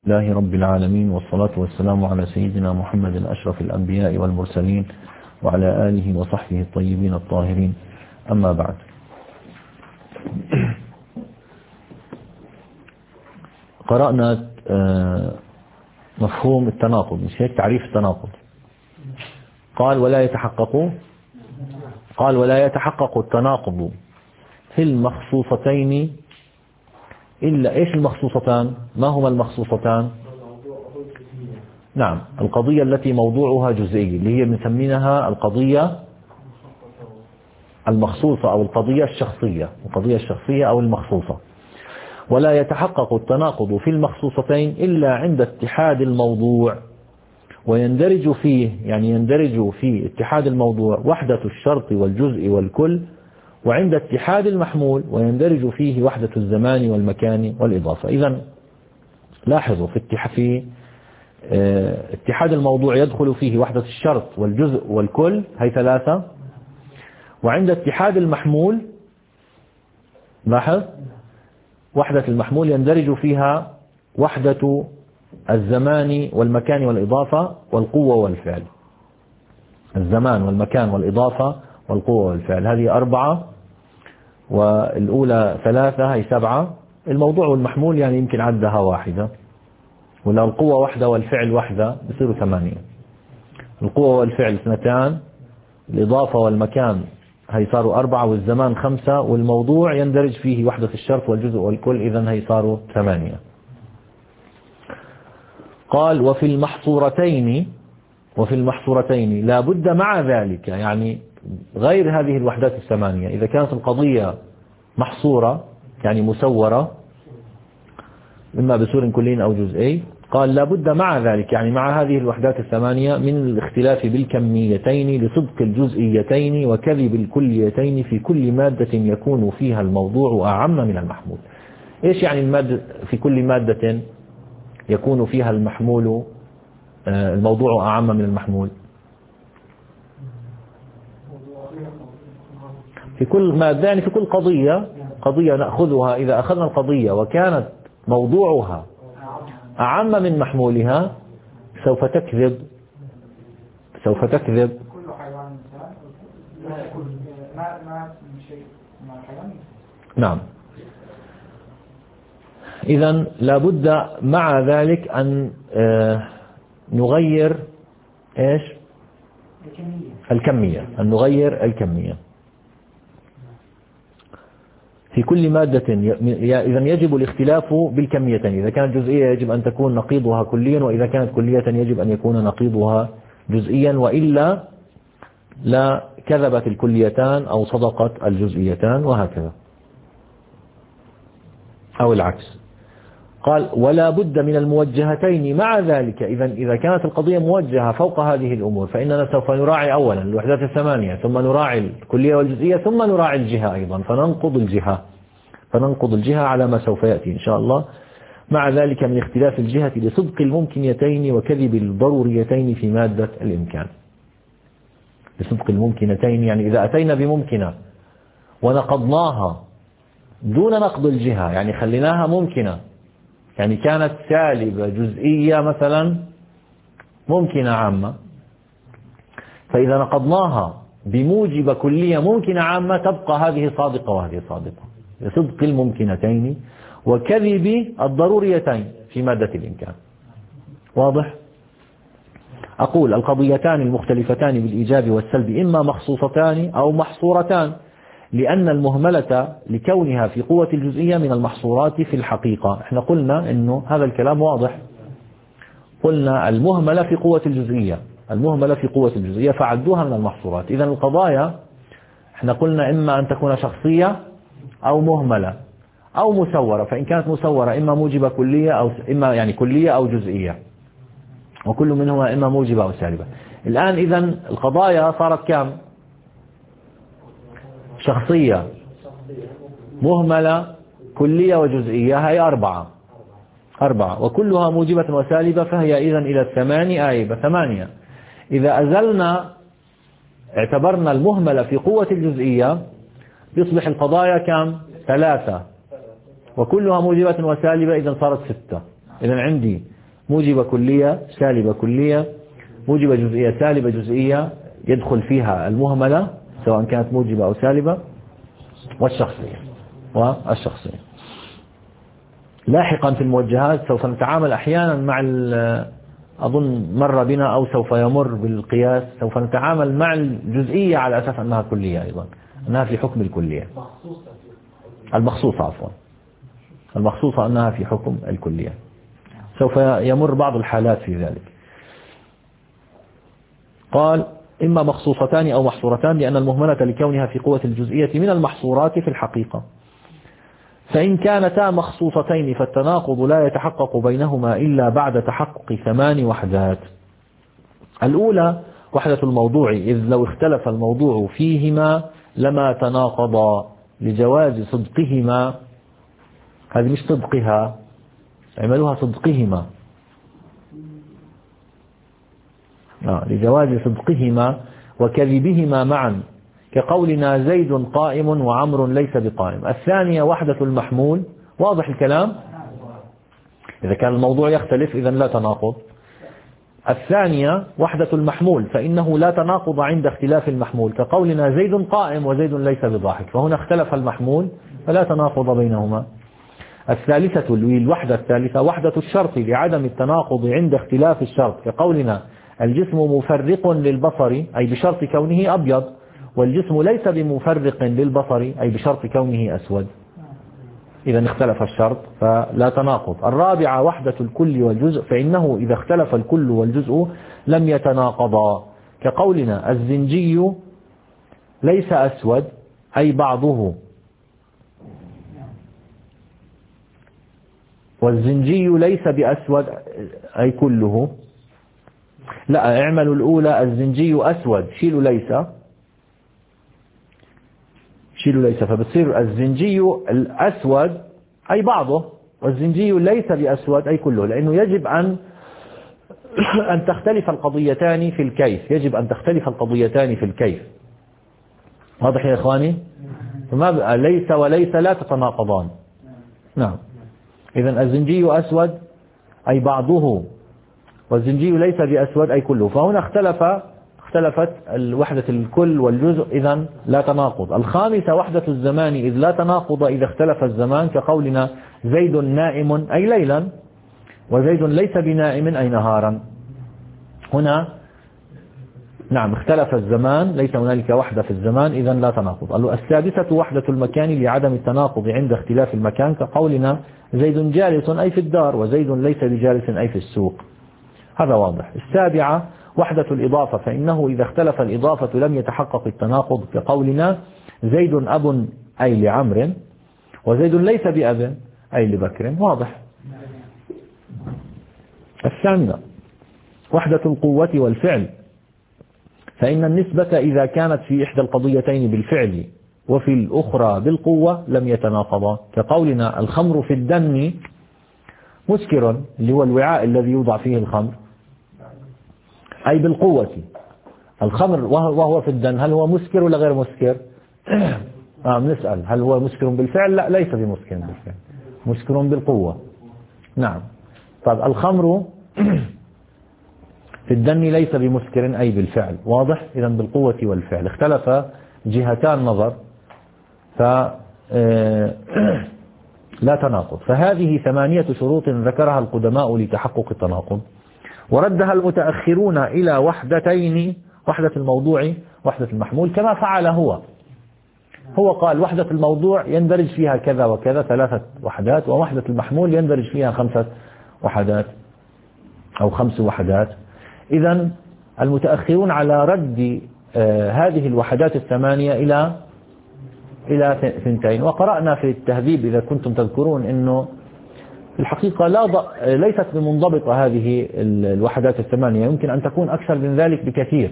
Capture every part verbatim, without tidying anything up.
الله رب العالمين، والصلاة والسلام على سيدنا محمد أشرف الأنبياء والمرسلين وعلى آله وصحبه الطيبين الطاهرين، أما بعد. قرأنا مفهوم التناقض، مش هيك تعريف التناقض؟ قال ولا يتحقق قال ولا يتحقق التناقض في المخصوصتين إلا إيش المخصوصتان؟ ما هما المخصوصتان؟ نعم، القضية التي موضوعها جزئي اللي هي بنسميها القضية المخصوصة أو القضية الشخصية القضية الشخصية أو المخصوصة. ولا يتحقق التناقض في المخصوصتين إلا عند اتحاد الموضوع، ويندرج فيه يعني يندرج في اتحاد الموضوع وحدة الشرط والجزء والكل، وعند اتحاد المحمول ويندرج فيه وحدة الزمان والمكان والإضافة. إذن لاحظوا في في اتحاد الموضوع يدخل فيه وحدة الشرط والجزء والكل، هي ثلاثة. وعند اتحاد المحمول لاحظ وحدة المحمول يندرج فيها وحدة الزمان والمكان والإضافة والقوة والفعل. الزمان والمكان والإضافة والقوة والفعل، هذه أربعة، والأولى ثلاثة، هي سبعة. الموضوع والمحمول يعني يمكن عدها واحدة، ولا القوة واحدة والفعل واحدة بصيروا ثمانية. القوة والفعل اثنتان، الإضافة والمكان هي صاروا أربعة، والزمان خمسة، والموضوع يندرج فيه وحدة الشرط والجزء والكل، إذن هي صاروا ثمانية. قال وفي المحصورتين وفي المحصورتين لا بد مع ذلك، يعني غير هذه الوحدات الثمانية، إذا كانت القضية محصورة يعني مسورة إما بسور كلي أو جزئي، قال لا بد مع ذلك يعني مع هذه الوحدات الثمانية من الاختلاف بالكميتين لصدق الجزئيتين وكذب الكليتين في كل مادة يكون فيها الموضوع أعم من المحمول. إيش يعني المادة في كل مادة يكون فيها المحمول الموضوع أعم من المحمول؟ في كل مادة يعني في كل قضية قضية نأخذها، إذا أخذنا القضية وكانت موضوعها أعم من محمولها سوف تكذب سوف تكذب كل حيوان لا يكون ما ما شيء مع الحيوان. نعم. إذن لابد مع ذلك أن نغير إيش؟ الكمية أن نغير الكمية في كل مادة. إذن يجب الاختلاف بالكميتين، إذا كانت جزئية يجب أن تكون نقيضها كليا، وإذا كانت كلية يجب أن يكون نقيضها جزئيا، وإلا لا كذبت الكليتان أو صدقت الجزئيتان وهكذا، أو العكس. قال ولا بد من الموجهتين مع ذلك. إذا إذا كانت القضية موجهة فوق هذه الأمور فإننا سوف نراعي أولا الوحدات الثمانية، ثم نراعي الكلية والجزئية، ثم نراعي الجهة أيضا، فننقض الجهة فننقض الجهة على ما سوف يأتي إن شاء الله. مع ذلك من اختلاف الجهة لصدق الممكنتين وكذب الضروريتين في مادة الإمكان. لصدق الممكنتين يعني إذا أتينا بممكنة ونقضناها دون نقض الجهة، يعني خليناها ممكنة، يعني كانت سالبة جزئية مثلا ممكنة عامة، فإذا نقضناها بموجب كلية ممكنة عامة تبقى هذه صادقة وهذه صادقة لصدق الممكنتين وكذب الضروريتين في مادة الإمكان. واضح؟ أقول القضيتان المختلفتان بالإيجاب والسلب إما مخصوصتان أو محصورتان، لأن المهملة لكونها في قوة الجزئية من المحصورات في الحقيقة. احنا قلنا انه هذا الكلام واضح، قلنا المهملة في قوة الجزئية المهملة في قوة الجزئية فعدوها من المحصورات. إذن القضايا احنا قلنا إما أن تكون شخصية أو مهملة أو مسورة، فإن كانت مسورة إما موجبة كلية أو إما يعني كلية أو جزئية، وكل منهما إما موجبة أو سالبة. الآن إذن القضايا صارت كام؟ شخصية، مهملة، كلية وجزئية، هي أربعة أربعة وكلها موجبة وسالبة، فهي إذن إلى الثماني آيبة ثمانية. إذا أزلنا اعتبرنا المهملة في قوة الجزئية يصبح القضايا كم؟ ثلاثة وكلها موجبة وسالبة، إذن صارت ستة. إذن عندي موجبة كلية سالبة كلية، موجبة جزئية سالبة جزئية يدخل فيها المهملة سواء كانت موجبة أو سالبة، والشخصية والشخصية. لاحقا في الموجهات سوف نتعامل أحيانا مع، أظن مر بنا أو سوف يمر بالقياس، سوف نتعامل مع الجزئية على أساس أنها كلية أيضا، أنها في حكم الكلية المخصوصة عفوا المخصوصة أنها في حكم الكلية، سوف يمر بعض الحالات في ذلك. قال إما مخصوصتان أو محصورتان، لأن المهملة لكونها في قوة الجزئية من المحصورات في الحقيقة. فإن كانتا مخصوصتين فالتناقض لا يتحقق بينهما إلا بعد تحقق ثمان وحدات. الأولى وحدة الموضوع، إذ لو اختلف الموضوع فيهما لما تناقضا لجواز صدقهما. هذه مش صدقها، عملوها صدقهما، آه لجواز صدقهما وكذبهما معا، كقولنا زيد قائم وعمر ليس بقائم. الثانية وحدة المحمول، واضح الكلام؟ إذا كان الموضوع يختلف إذن لا تناقض. الثانية وحدة المحمول، فإنه لا تناقض عند اختلاف المحمول، كقولنا زيد قائم وزيد ليس بضاحك، فهنا اختلف المحمول فلا تناقض بينهما. الثالثة الوحدة الثالثة وحدة الشرط، لعدم التناقض عند اختلاف الشرط، كقولنا الجسم مفرق للبصر أي بشرط كونه أبيض، والجسم ليس بمفرق للبصر أي بشرط كونه أسود. إذا اختلف الشرط فلا تناقض. الرابعة وحدة الكل والجزء، فإنه إذا اختلف الكل والجزء لم يتناقضا، كقولنا الزنجي ليس أسود أي بعضه، والزنجي ليس بأسود أي كله. لا، اعملوا الأولى الزنجي أسود، شيلوا ليس، شيلوا ليس، فبتصير الزنجي الأسود أي بعضه، والزنجي ليس بأسود أي كله، لأنه يجب أن أن تختلف القضيتان في الكيف، يجب أن تختلف القضيتان في الكيف. واضح يا إخواني؟ فما ليس وليس لا تتناقضان. نعم، إذن الزنجي أسود أي بعضه، والزنجي ليس بأسود أي كله، فهنا اختلف اختلفت وحدة الكل والجزء، إذن لا تناقض. الخامسة وحدة الزمان، إذ لا تناقض إذا اختلف الزمان، كقولنا زيد نائم أي ليلا، وزيد ليس بنائم أي نهارا. هنا نعم اختلف الزمان، ليس هنالك وحدة في الزمان، إذن لا تناقض. السادسة وحدة المكان، لعدم التناقض عند اختلاف المكان، كقولنا زيد جالس أي في الدار، وزيد ليس بجالس أي في السوق. هذا واضح. السابعة وحدة الإضافة، فإنه إذا اختلف الإضافة لم يتحقق التناقض، كقولنا زيد أب أي لعمر، وزيد ليس بأب أي لبكر. واضح. الثامنة وحدة القوة والفعل، فإن النسبة إذا كانت في إحدى القضيتين بالفعل وفي الأخرى بالقوة لم يتناقضا، كقولنا الخمر في الدم مسكر، اللي هو الوعاء الذي يوضع فيه الخمر، أي بالقوة. الخمر وهو في الدم هل هو مسكر ولا غير مسكر؟ آه نسأل هل هو مسكر بالفعل؟ لا، ليس بمسكر بالفعل، مسكر بالقوة. نعم. طيب الخمر في الدم ليس بمسكر أي بالفعل. واضح. إذا بالقوة والفعل اختلف جهتان نظر، ف لا تناقض. فهذه ثمانية شروط ذكرها القدماء لتحقق التناقض، وردها المتأخرون إلى وحدتين، وحدة الموضوع وحدة المحمول، كما فعل هو. هو قال وحدة الموضوع يندرج فيها كذا وكذا ثلاثة وحدات، ووحدة المحمول يندرج فيها خمسة وحدات أو خمس وحدات. إذن المتأخرون على رد آه هذه الوحدات الثمانية إلى إلى ثنتين. وقرأنا في التهذيب إذا كنتم تذكرون أنه في الحقيقة لا ض... ليست بمنضبطة هذه الوحدات الثمانية، يمكن أن تكون أكثر من ذلك بكثير.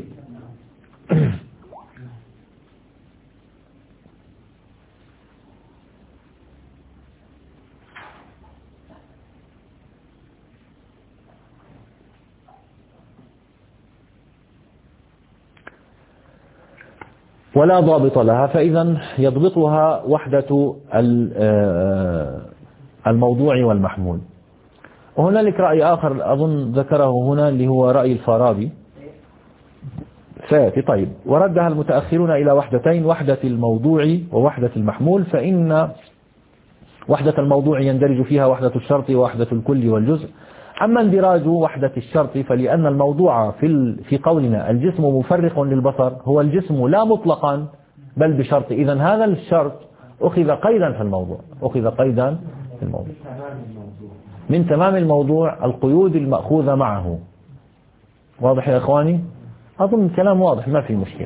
ولا ضابط لها، فإذا يضبطها وحدة الموضوع والمحمول. وهنالك رأي آخر أظن ذكره هنا اللي هو رأي الفارابي سيأتي. طيب، وردها المتأخرون إلى وحدتين، وحدة الموضوع ووحدة المحمول، فإن وحدة الموضوع يندرج فيها وحدة الشرط ووحدة الكل والجزء. أما اندراج وحدة الشرط فلأن الموضوع في في قولنا الجسم مفرق للبصر هو الجسم لا مطلقا بل بشرط. إذن هذا الشرط أخذ قيدا في الموضوع، أخذ قيدا في الموضوع من تمام الموضوع القيود المأخوذة معه. واضح يا إخواني؟ أظن الكلام واضح ما في مشكلة.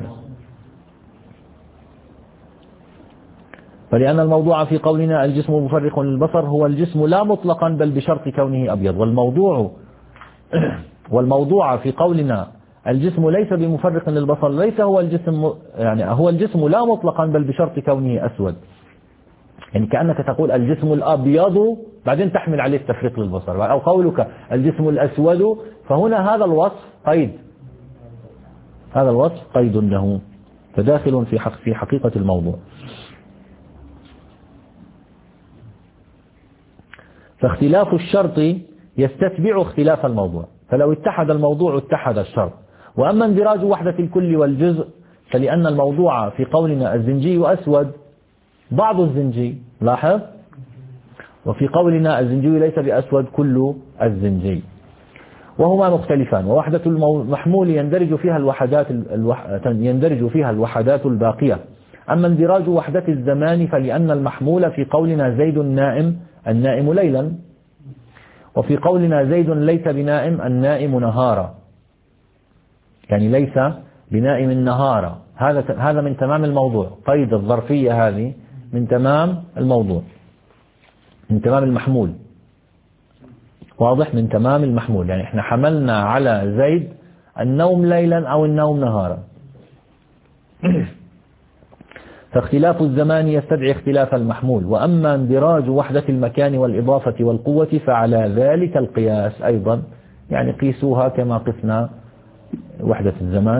فلأن الموضوع في قولنا الجسم مفرق للبصر هو الجسم لا مطلقا بل بشرط كونه أبيض، والموضوع والموضوع في قولنا الجسم ليس بمفرق للبصر ليس هو الجسم، يعني هو الجسم لا مطلقا بل بشرط كونه أسود. يعني كأنك تقول الجسم الأبيض بعدين تحمل عليه التفريق للبصر، أو قولك الجسم الأسود، فهنا هذا الوصف قيد، هذا الوصف قيد له فداخل في حق في حقيقة الموضوع. فاختلاف الشرط يستتبع اختلاف الموضوع، فلو اتحد الموضوع اتحد الشرط. وأما اندراج وحدة الكل والجزء فلأن الموضوع في قولنا الزنجي أسود بعض الزنجي، لاحظ، وفي قولنا الزنجي ليس بأسود كل الزنجي، وهما مختلفان. ووحدة المحمول يندرج فيها الوحدات الوح... يندرج فيها الوحدات الباقية. أما اندراج وحدة الزمان فلأن المحمول في قولنا زيد نائم النائم ليلا، وفي قولنا زيد ليس بنائم النائم نهارا، يعني ليس بنائم نهارا. هذا هذا من تمام الموضوع، قيد الظرفية هذه من تمام الموضوع، من تمام المحمول. واضح؟ من تمام المحمول، يعني احنا حملنا على زيد النوم ليلا أو النوم نهارا. فاختلاف الزمان يستدعي اختلاف المحمول. وأما اندراج وحدة المكان والإضافة والقوة فعلى ذلك القياس أيضا، يعني قيسوها كما قسنا وحدة الزمان.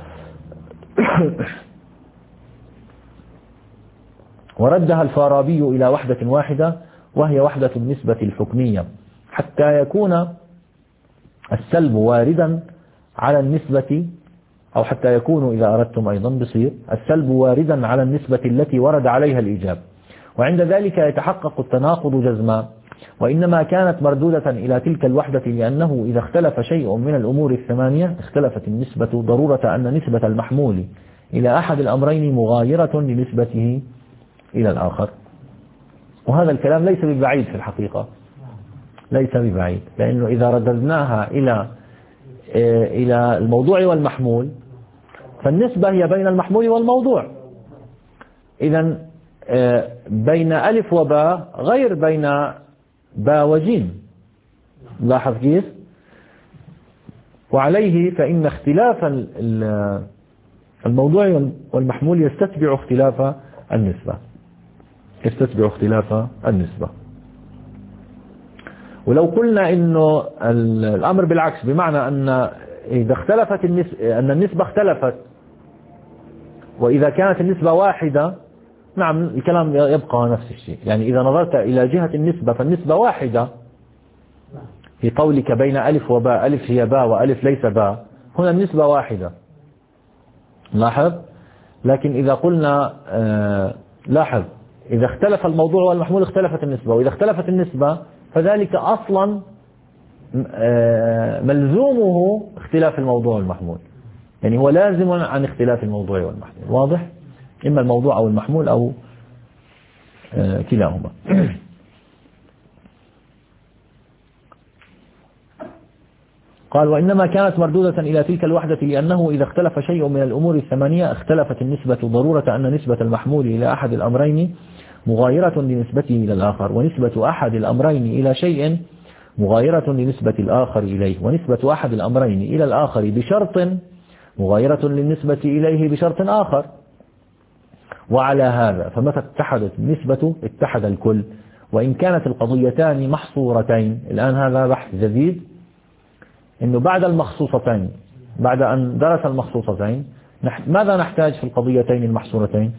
وردها الفارابي إلى وحدة واحدة وهي وحدة النسبة الحكمية، حتى يكون السلب واردا على النسبة، أو حتى يكون إذا أردتم أيضا بصير السلب واردا على النسبة التي ورد عليها الإيجاب، وعند ذلك يتحقق التناقض جزما. وإنما كانت مردودة إلى تلك الوحدة لأنه إذا اختلف شيء من الأمور الثمانية اختلفت النسبة، ضرورة أن نسبة المحمول إلى أحد الأمرين مغايرة لنسبته إلى الآخر. وهذا الكلام ليس ببعيد في الحقيقة، ليس ببعيد، لأنه إذا رددناها إلى إلى الموضوع والمحمول فالنسبة هي بين المحمول والموضوع. إذن بين ألف وباء غير بين باء وجيم، لاحظ كيف؟ وعليه فإن اختلاف الموضوع والمحمول يستتبع اختلاف النسبة، يستتبع اختلاف النسبة. ولو قلنا إنه الأمر بالعكس، بمعنى أن إذا اختلفت النسبة، أن النسبة اختلفت، وإذا كانت النسبة واحدة، نعم الكلام يبقى نفس الشيء. يعني إذا نظرت إلى جهة النسبة فالنسبة واحدة في قولك بين ألف وباء، ألف هي باء وألف ليس باء، هنا النسبة واحدة، لاحظ. لكن إذا قلنا آه لاحظ إذا اختلف الموضوع والمحمول اختلفت النسبة، وإذا اختلفت النسبة فذلك أصلا ملزومه اختلاف الموضوع والمحمول، يعني هو لازم عن اختلاف الموضوع والمحمول. واضح؟ إما الموضوع أو المحمول أو كلاهما. قال وإنما كانت مردودة إلى تلك الوحدة لأنه إذا اختلف شيء من الأمور الثمانية اختلفت النسبة، ضرورة أن نسبة المحمول إلى أحد الأمرين مغايرة لنسبته إلى الآخر، ونسبة أحد الأمرين إلى شيء مغايرة لنسبة الآخر إليه، ونسبة أحد الأمرين إلى الآخر بشرط مغايرة للنسبة إليه بشرط آخر. وعلى هذا فمتى اتحدت النسبة اتحد الكل، وإن كانت القضيتان محصورتين. الآن هذا بحث جديد، إنه بعد المخصوصتين، بعد أن درس المخصوصتين ماذا نحتاج في القضيتين المحصورتين؟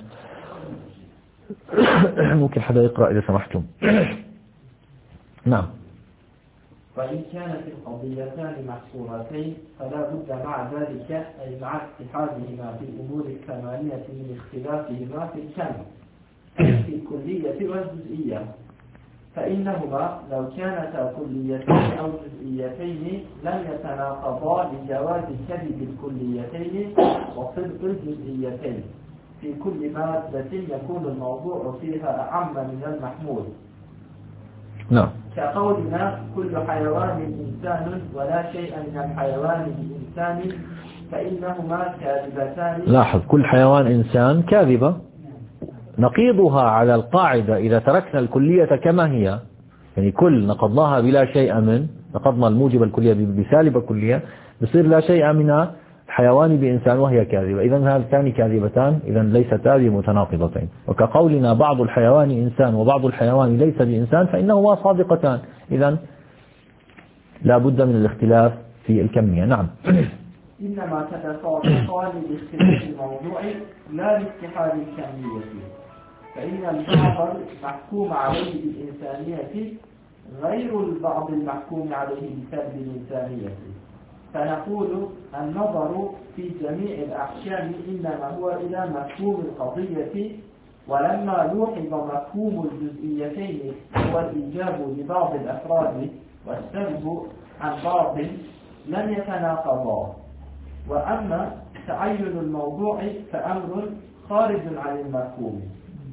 ممكن حدا يقرأ إذا سمحتم. نعم. وإن كانت القضيتان محصورتين فلا بد مع ذلك أي مع اتحادهما في الأمور الثمانية من اختلافهما في الكم في الكلية والجزئية، فإنهما لو كانتا كليتين أو جزئيتين لم يتناقضا لجواز كذب الكليتين وصدق الجزئيتين في كل مادة يكون الموضوع فيها أعم من المحمول. نعم. كقولنا كل حيوان إنسان ولا شيء من الحيوان بإنسان فإنهما كاذبتان. لاحظ كل حيوان إنسان كاذبة، نقيضها على القاعدة إذا تركنا الكلية كما هي، يعني كل نقضناها بلا شيء من، نقضنا الموجب الكلية بسالب الكلية، بصير لا شيء من الحيوان بإنسان وهي كاذبة، إذن هذان كاذبتان، إذن ليستا بمتناقضتين. وكقولنا بعض الحيوان إنسان وبعض الحيوان ليس بإنسان فإنهما صادقتان، إذن لا بد من الاختلاف في الكمية. نعم. إنما تتفاوتان باختلاف الموضوع لا لاتحاد الكمية، فإن البعض المحكوم عليه بالإنسانية غير البعض المحكوم عليه بسلب الإنسانية، فنقول النظر في جميع الأحكام إنما هو إلى مفهوم القضية، ولما لوحظ مفهوم الجزئيتين هو الإيجاب لبعض الأفراد والسلب عن بعض لم يتناقضا. وأما تعين الموضوع فأمر خارج عن المفهوم.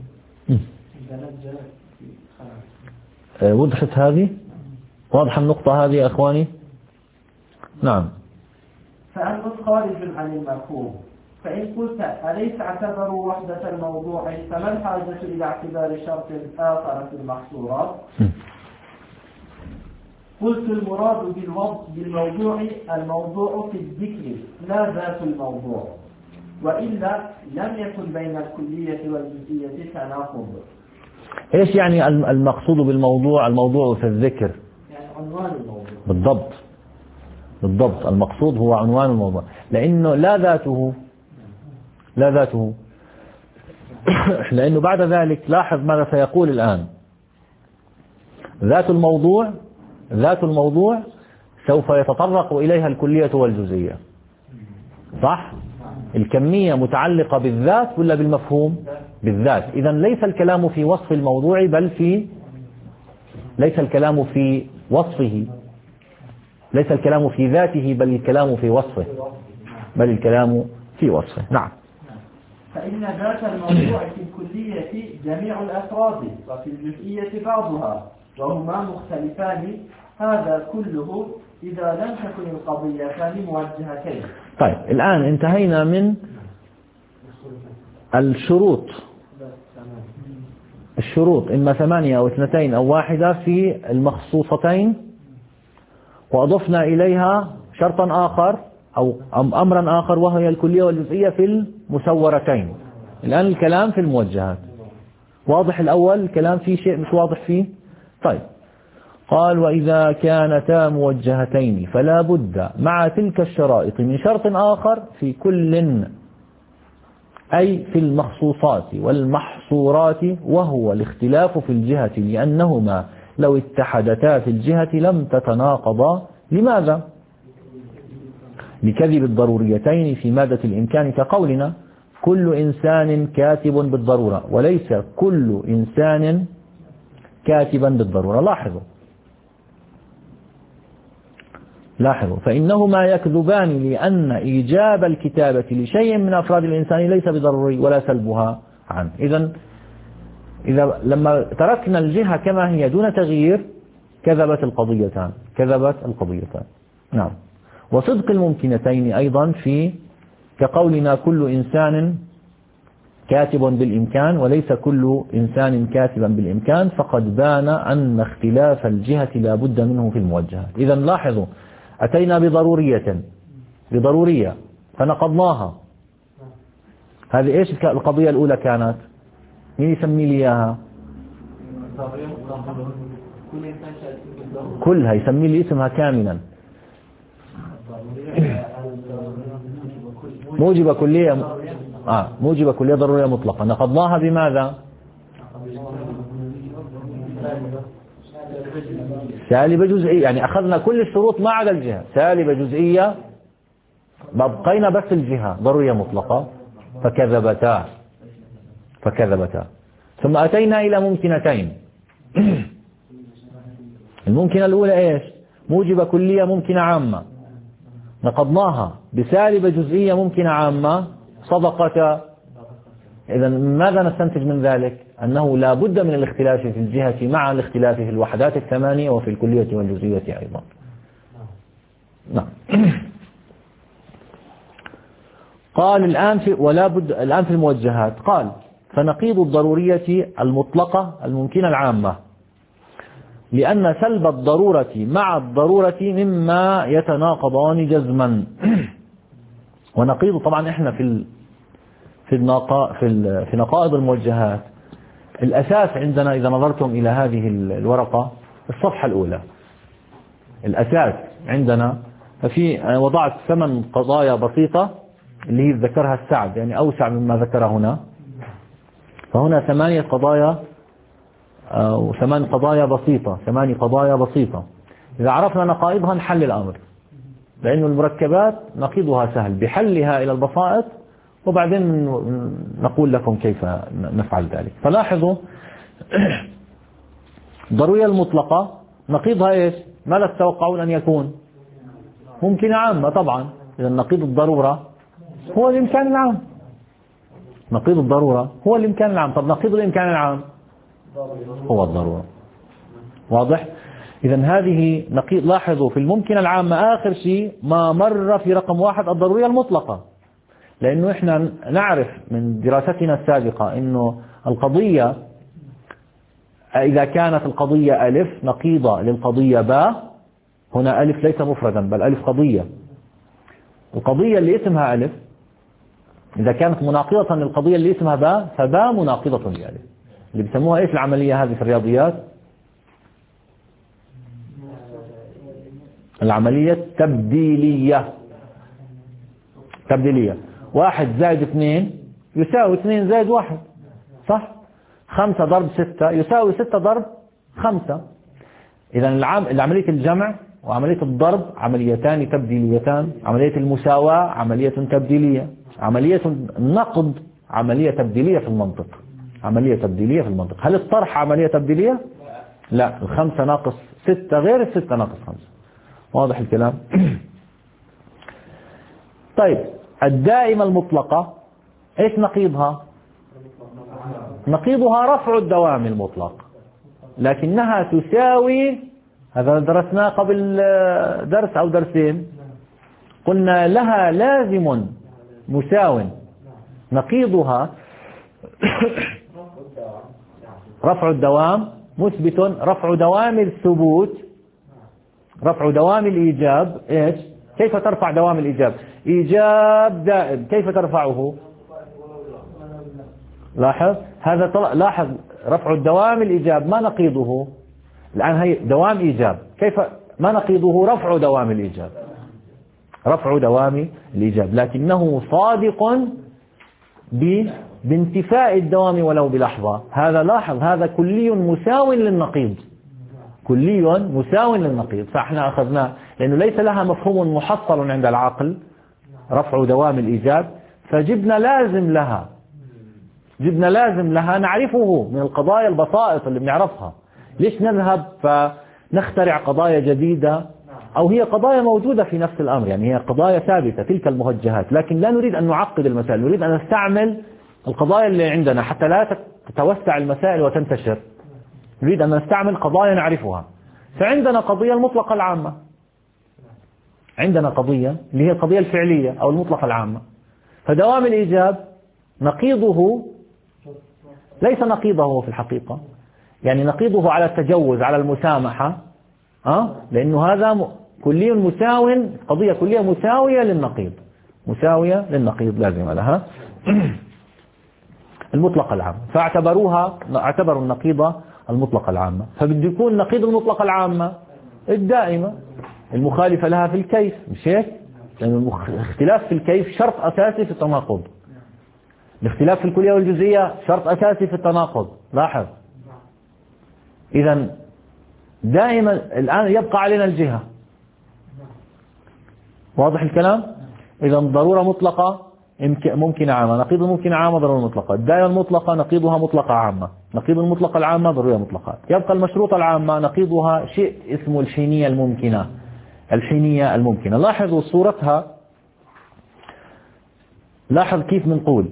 وضحت هذه؟ واضحة النقطة هذه يا أخواني؟ نعم. فأمر خارج عن المفهوم، فإن قلت أليس اعتبروا وحدة الموضوع فما الحاجة إلى اعتبار شرط آخر في المحصورات؟ قلت المراد بالموضوع الموضوع في الذكر لا ذات الموضوع، وإلا لم يكن بين الكلية والجزئية تناقض. إيش يعني المقصود بالموضوع؟ الموضوع في الذكر يعني عنوان الموضوع. بالضبط بالضبط، المقصود هو عنوان الموضوع، لأنه لا ذاته لا ذاته لأنه بعد ذلك لاحظ ماذا سيقول الآن. ذات الموضوع ذات الموضوع سوف يتطرق إليها الكلية والجزئية، صح؟ الكمية متعلقة بالذات ولا بالمفهوم؟ بالذات. إذن ليس الكلام في وصف الموضوع بل في ليس الكلام في وصفه، ليس الكلام في ذاته بل الكلام في وصفه بل الكلام في وصفه. نعم. فإن ذات الموضوع في الكلية جميع الأفراد وفي الجزئية بعضها وهما مختلفان، هذا كله إذا لم تكن القضيتان موجهتين. طيب الآن انتهينا من الشروط الشروط إما ثمانية أو اثنتين أو واحدة في المخصوصتين، وأضفنا إليها شرطا آخر أو أمرا آخر وهي الكلية والجزئية في المسورتين. الآن الكلام في الموجهات واضح. الأول الكلام فيه شيء مش واضح فيه. طيب قال وإذا كانتا موجهتين فلا بد مع تلك الشرائط من شرط آخر في كل، أي في المخصوصات والمحصورات، وهو الاختلاف في الجهة، لأنهما لو اتحدتا في الجهة لم تتناقضا. لماذا؟ لكذب الضروريتين في مادة الإمكان، كقولنا كل إنسان كاتب بالضرورة وليس كل إنسان كاتبا بالضرورة. لاحظوا لاحظوا فإنهما يكذبان لأن إيجاب الكتابة لشيء من أفراد الإنسان ليس بضروري ولا سلبها عنه. إذن إذا لما تركنا الجهة كما هي دون تغيير كذبت القضيتان كذبت القضيتان. نعم. وصدق الممكنتين أيضا في كقولنا كل إنسان كاتب بالإمكان وليس كل إنسان كاتبا بالإمكان، فقد بان أن اختلاف الجهة لا بد منه في الموجهة. إذا لاحظوا أتينا بضرورية بضرورية فنقضناها. هذه إيش القضية الأولى كانت؟ مين يسمي لي إياها؟ كلها يسمي لي اسمها كاملا. موجبة كلية آه موجبة كلية ضرورية مطلقة. نقضناها بماذا؟ سالبة جزئية، يعني أخذنا كل الشروط ما عدا الجهة. سالبة جزئية بقينا بس الجهة ضرورية مطلقة، فكذبتا فكذبتا. ثم أتينا إلى ممكنتين. الممكنة الأولى إيش؟ موجبة كلية ممكنة عامة، نقضناها بسالبة جزئية ممكنة عامة صدقة. إذا ماذا نستنتج من ذلك؟ أنه لا بد من الاختلاف في الجهة مع الاختلاف في الوحدات الثمانية وفي الكلية والجزئية أيضا. نعم. قال الآن في ولا بد الآن في الموجهات، قال فنقيض الضرورية المطلقة الممكنة العامة، لأن سلب الضرورة مع الضرورة مما يتناقضان جزما. ونقيض طبعا احنا في في النقا في في نقائض الموجهات الأساس عندنا إذا نظرتم إلى هذه الورقة الصفحة الأولى، الأساس عندنا ففي وضعت ثمان قضايا بسيطة اللي هي ذكرها السعد، يعني أوسع مما ذكر هنا. فهنا ثمانية قضايا أو ثمان قضايا بسيطة، ثماني قضايا بسيطة. إذا عرفنا نقائضها نحل الأمر، لأن المركبات نقيضها سهل بحلها إلى البسائط، وبعدين نقول لكم كيف نفعل ذلك. فلاحظوا الضرورية المطلقة نقيضها إيش؟ ماذا تتوقعون أن يكون؟ ممكن عامة طبعا. إذا نقيض الضرورة هو الإمكان العام. نقيض الضرورة هو الإمكان العام. طب نقيض الإمكان العام هو الضرورة. واضح؟ إذا هذه نقيض. لاحظوا في الممكن العامة آخر شيء ما مر في رقم واحد الضرورية المطلقة، لأنه إحنا نعرف من دراستنا السابقة إنه القضية إذا كانت القضية ألف نقيضة للقضية باء، هنا ألف ليس مفردا بل ألف قضية. القضية اللي اسمها ألف إذا كانت مناقضة للقضية اللي اسمها باء فباء مناقضة لألف، اللي بيسموها إيش العملية هذه في الرياضيات؟ العملية التبديلية. تبديلية. واحد زائد اثنين يساوي اثنين زائد واحد، صح؟ خمسة ضرب ستة يساوي ستة ضرب خمسة. إذا عملية الجمع وعملية الضرب عمليتان تبديليتان. عملية المساواة عملية تبديلية. عملية النقض عملية تبديلية في المنطق. عملية تبديلية في المنطق. هل الطرح عملية تبديلية؟ لا، الخمسة ناقص ستة غير الستة ناقص خمسة. واضح الكلام؟ طيب الدائمة المطلقة ايش نقيضها؟ نقيضها رفع الدوام المطلق، لكنها تساوي، هذا درسناه قبل درس أو درسين، قلنا لها لازم مساو. نقيضها رفع الدوام مثبت. رفع دوام الثبوت، رفع دوام الإيجاب إيش؟ كيف ترفع دوام الإيجاب؟ إيجاب دائم كيف ترفعه؟ لاحظ هذا طلع. لاحظ رفع الدوام الإيجاب ما نقيضه الآن؟ هي دوام إيجاب، كيف ما نقيضه؟ رفع دوام الإيجاب. رفع دوام الإيجاب، لكنه صادق بانتفاء الدوام ولو بلحظة. هذا لاحظ هذا كلي مساو للنقيض، كلي مساو للنقيض. فاحنا أخذناه لأنه ليس لها مفهوم محصل عند العقل رفع دوام الإيجاب، فجبنا لازم لها، جبنا لازم لها نعرفه من القضايا البسائط اللي بنعرفها. ليش نذهب فنخترع قضايا جديدة؟ أو هي قضايا موجودة في نفس الأمر، يعني هي قضايا ثابتة تلك الموجهات، لكن لا نريد أن نعقد المسائل، نريد أن نستعمل القضايا اللي عندنا حتى لا تتوسع المسائل وتنتشر. نريد أن نستعمل قضايا نعرفها. فعندنا قضية المطلقة العامة، عندنا قضية اللي هي القضية الفعلية أو المطلقة العامة. فدوام الإيجاب نقيضه ليس نقيضه في الحقيقة، يعني نقيضه على التجوز على المسامحة، أه؟ لأنه هذا كلي مساو، قضية كلية مساوية للنقيض، مساوية للنقيض لازم لها المطلقة العامة. فاعتبروها اعتبروا النقيضة المطلقة العامة. فبده يكون نقيض المطلقة العامة الدائمة المخالفة لها في الكيف، مش هيك؟ لأن الاختلاف في الكيف شرط أساسي في التناقض. الاختلاف في الكلية والجزئية شرط أساسي في التناقض. لاحظ إذا دائما الآن يبقى علينا الجهة. واضح الكلام؟ إذا ضرورة مطلقة ممكنة عامة، نقيض الممكنة عامة ضرورة مطلقة، الدائرة المطلقة نقيضها مطلقة عامة، نقيض المطلقة العامة ضرورية مطلقة. يبقى المشروطة العامة نقيضها شيء اسمه الحينية الممكنة. الحينية الممكنة لاحظوا صورتها، لاحظ كيف بنقول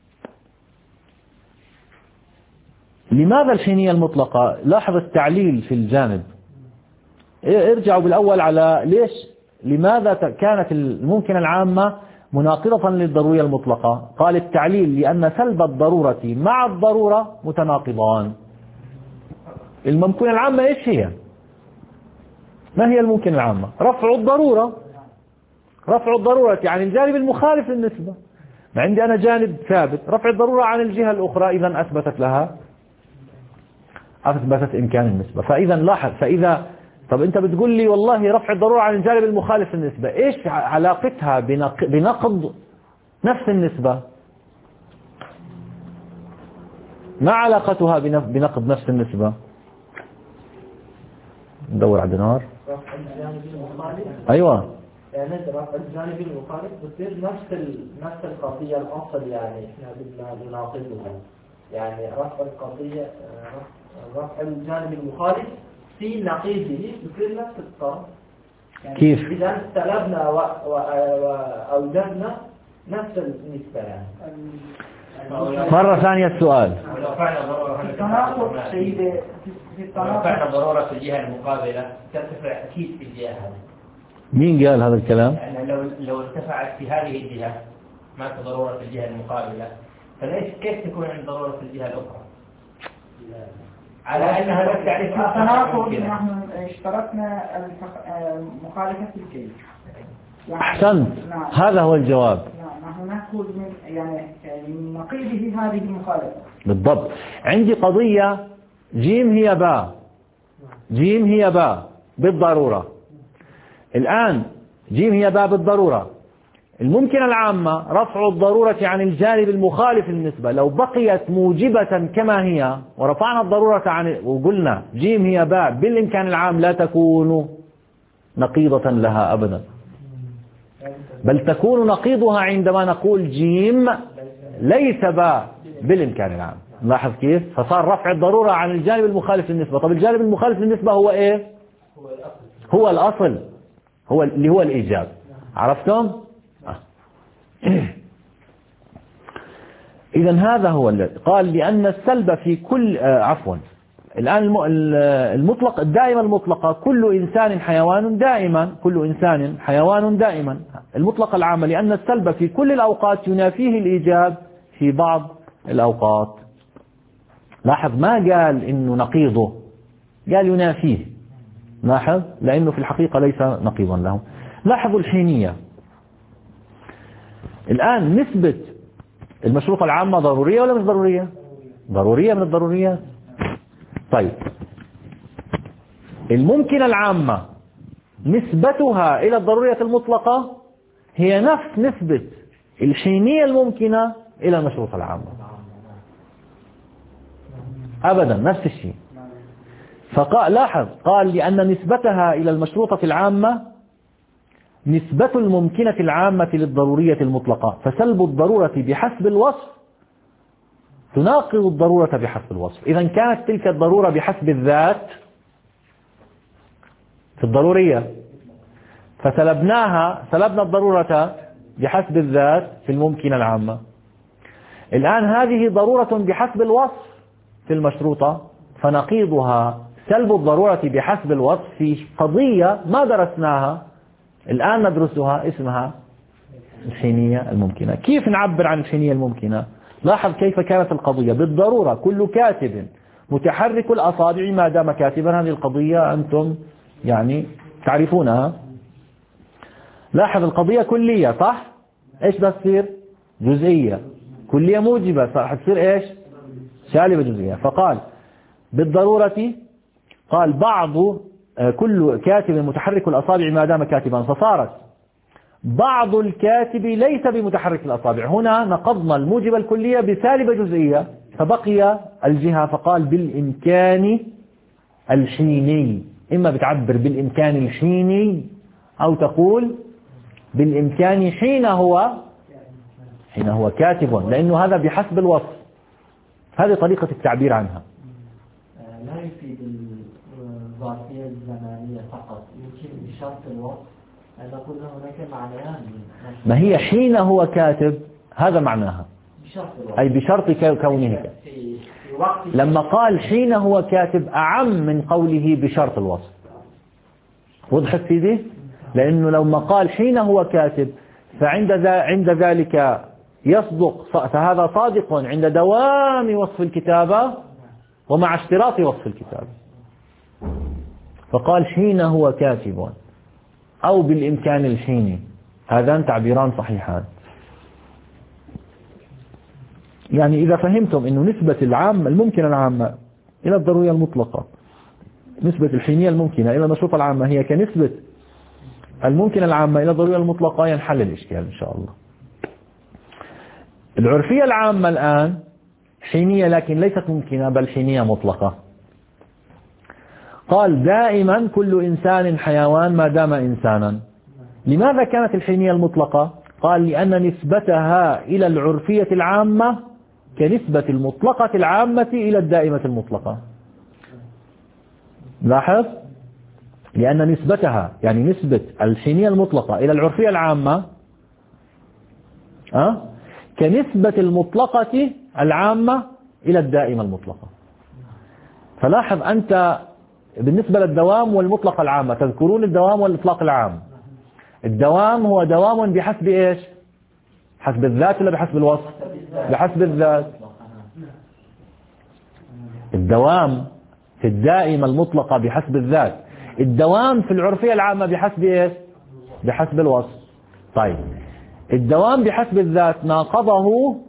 لماذا الحينية المطلقة. لاحظ التعليل في الجانب، ارجعوا بالأول على ليش لماذا كانت الممكنة العامة مناقضة للضرورية المطلقة. قال التعليل لأن سلب الضرورة مع الضرورة متناقضان. الممكنة العامة إيش هي؟ ما هي الممكنة العامة؟ رفع الضرورة، رفع الضرورة عن الجانب المخالف للنسبة. ما عندي أنا جانب ثابت، رفع الضرورة عن الجهة الأخرى إذا أثبتت لها أثبتت إمكان النسبة. فإذا لاحظ، فإذا طب أنت بتقول لي والله رفع الضرورة عن الجانب المخالف للنسبة، إيش علاقتها بنقض نفس النسبة؟ ما علاقتها بنقض نفس النسبة؟ ندور على دينار. أيوة يعني رفع الجانب المخالف بتصير نفس نفس القضية الأصل، يعني إحنا بدنا نناقضها. يعني رفع القضية رفع الجانب المخالف في نقيضه بصير نفس الطرف. يعني كيف؟ إذا سلبنا وأوجدنا نفس النسبة. يعني مرة ثانية السؤال. ولو فعل ضرورة في التناقض سيدي في التناقض فعل ضرورة في الجهة المقابلة ترتفع أكيد في الجهة هذه. مين قال هذا الكلام؟ يعني لو لو ارتفعت في هذه الجهة ما في ضرورة في الجهة المقابلة، فليش كيف تكون عند ضرورة في الجهة الأخرى؟ على أن هذا التعريف التناقض نحن اشتركنا مخالفة الكيف. أحسنت، هذا هو الجواب. نحن نأخذ من يعني من نقيضه هذه المخالفة. بالضبط. عندي قضية جيم هي باء، جيم هي باء بالضرورة. الآن جيم هي باء بالضرورة، الممكنة العامة رفع الضرورة عن الجانب المخالف للنسبة. لو بقيت موجبة كما هي ورفعنا الضرورة عن وقلنا جيم هي باء بالإمكان العام لا تكون نقيضة لها أبدا، بل تكون نقيضها عندما نقول جيم ليس باء بالإمكان العام. لاحظ كيف؟ فصار رفع الضرورة عن الجانب المخالف للنسبة. طب الجانب المخالف للنسبة هو إيه؟ هو الأصل، هو اللي هو الإيجاب. عرفتم؟ إذا هذا هو الذي قال لأن السلب في كل آه عفوا الآن المطلق الدائمة المطلقة كل إنسان حيوان دائما، كل إنسان حيوان دائما. المطلق العامة لأن السلب في كل الأوقات ينافيه الإيجاب في بعض الأوقات. لاحظ ما قال إنه نقيضه، قال ينافيه. لاحظ لأنه في الحقيقة ليس نقيضا له. لاحظوا الحينية. الآن نسبة المشروطة العامة ضرورية ولا مش ضرورية؟ ضرورية من الضروريات. طيب الممكنة العامة نسبتها إلى الضرورية المطلقة هي نفس نسبة الحينية الممكنة إلى المشروطة العامة أبدا، نفس الشيء. فقال لاحظ قال لأن نسبتها إلى المشروطة العامة نسبة الممكنة العامة للضرورية المطلقة، فسلب الضرورة بحسب الوصف تناقض الضرورة بحسب الوصف. إذا كانت تلك الضرورة بحسب الذات في الضرورية فسلبناها، سلبنا الضرورة بحسب الذات في الممكنة العامة. الآن هذه ضرورة بحسب الوصف في المشروطة، فنقيضها سلب الضرورة بحسب الوصف في قضية ما درسناها الآن ندرسها اسمها الحينية الممكنة. كيف نعبر عن الحينية الممكنة؟ لاحظ كيف كانت القضية بالضرورة كل كاتب متحرك الأصابع ما دام كاتبا. هذه القضية أنتم يعني تعرفونها. لاحظ القضية كلية صح؟ إيش بتصير؟ جزئية. كلية موجبة صح تصير إيش؟ سالبة جزئية. فقال بالضرورة قال بعض كل كاتب متحرك الأصابع ما دام كاتبا، فصارت بعض الكاتب ليس بمتحرك الأصابع. هنا نقضنا الموجبة الكلية بسالبة جزئية فبقي الجهة، فقال بالإمكان الحيني، إما بتعبر بالإمكان الحيني أو تقول بالإمكان حين هو حين هو كاتب، لأنه هذا بحسب الوصف. هذه طريقة التعبير عنها. لا يفيد الظرفية الزمانية فقط، يمكن بشرط الوصف أن نقول هناك معنيان. ما هي حين هو كاتب هذا معناها، بشرط الوصف. أي بشرط كونه. لما قال حين هو كاتب أعم من قوله بشرط الوصف. وضحت سيدي؟ لأنه لما قال حين هو كاتب فعند ذا عند ذلك يصدق، فهذا صادق عند دوام وصف الكتابة ومع اشتراط وصف الكتابة. فقال حين هو كاتب أو بالإمكان الحيني، هذان تعبيران صحيحان. يعني إذا فهمتم أنه نسبة العامة الممكنة العامة إلى الضرورية المطلقة، نسبة الحينية الممكنة إلى النشوط العامة هي كنسبة الممكنة العامة إلى الضرورية المطلقة، ينحل الإشكال إن شاء الله. العرفية العامة الآن حينية لكن ليست ممكنة بل حينية مطلقة. قال دائما كل إنسان حيوان ما دام إنسانا. لماذا كانت الحينية المطلقة؟ قال لأن نسبتها إلى العرفية العامة كنسبة المطلقة العامة إلى الدائمة المطلقة. لاحظ، لأن نسبتها يعني نسبة الحينية المطلقة إلى العرفية العامة أه؟ كنسبة المطلقة العامة إلى الدائمة المطلقة. فلاحظ أنت بالنسبة للدوام والمطلقة العامة، تذكرون الدوام والإطلاق العام. الدوام هو دوام بحسب إيش؟ حسب الذات ولا بحسب الوصف؟ بحسب الذات. الدوام في الدائمة المطلقة بحسب الذات، الدوام في العرفية العامة بحسب إيش؟ بحسب الوصف. طيب الدوام بحسب الذات ناقضه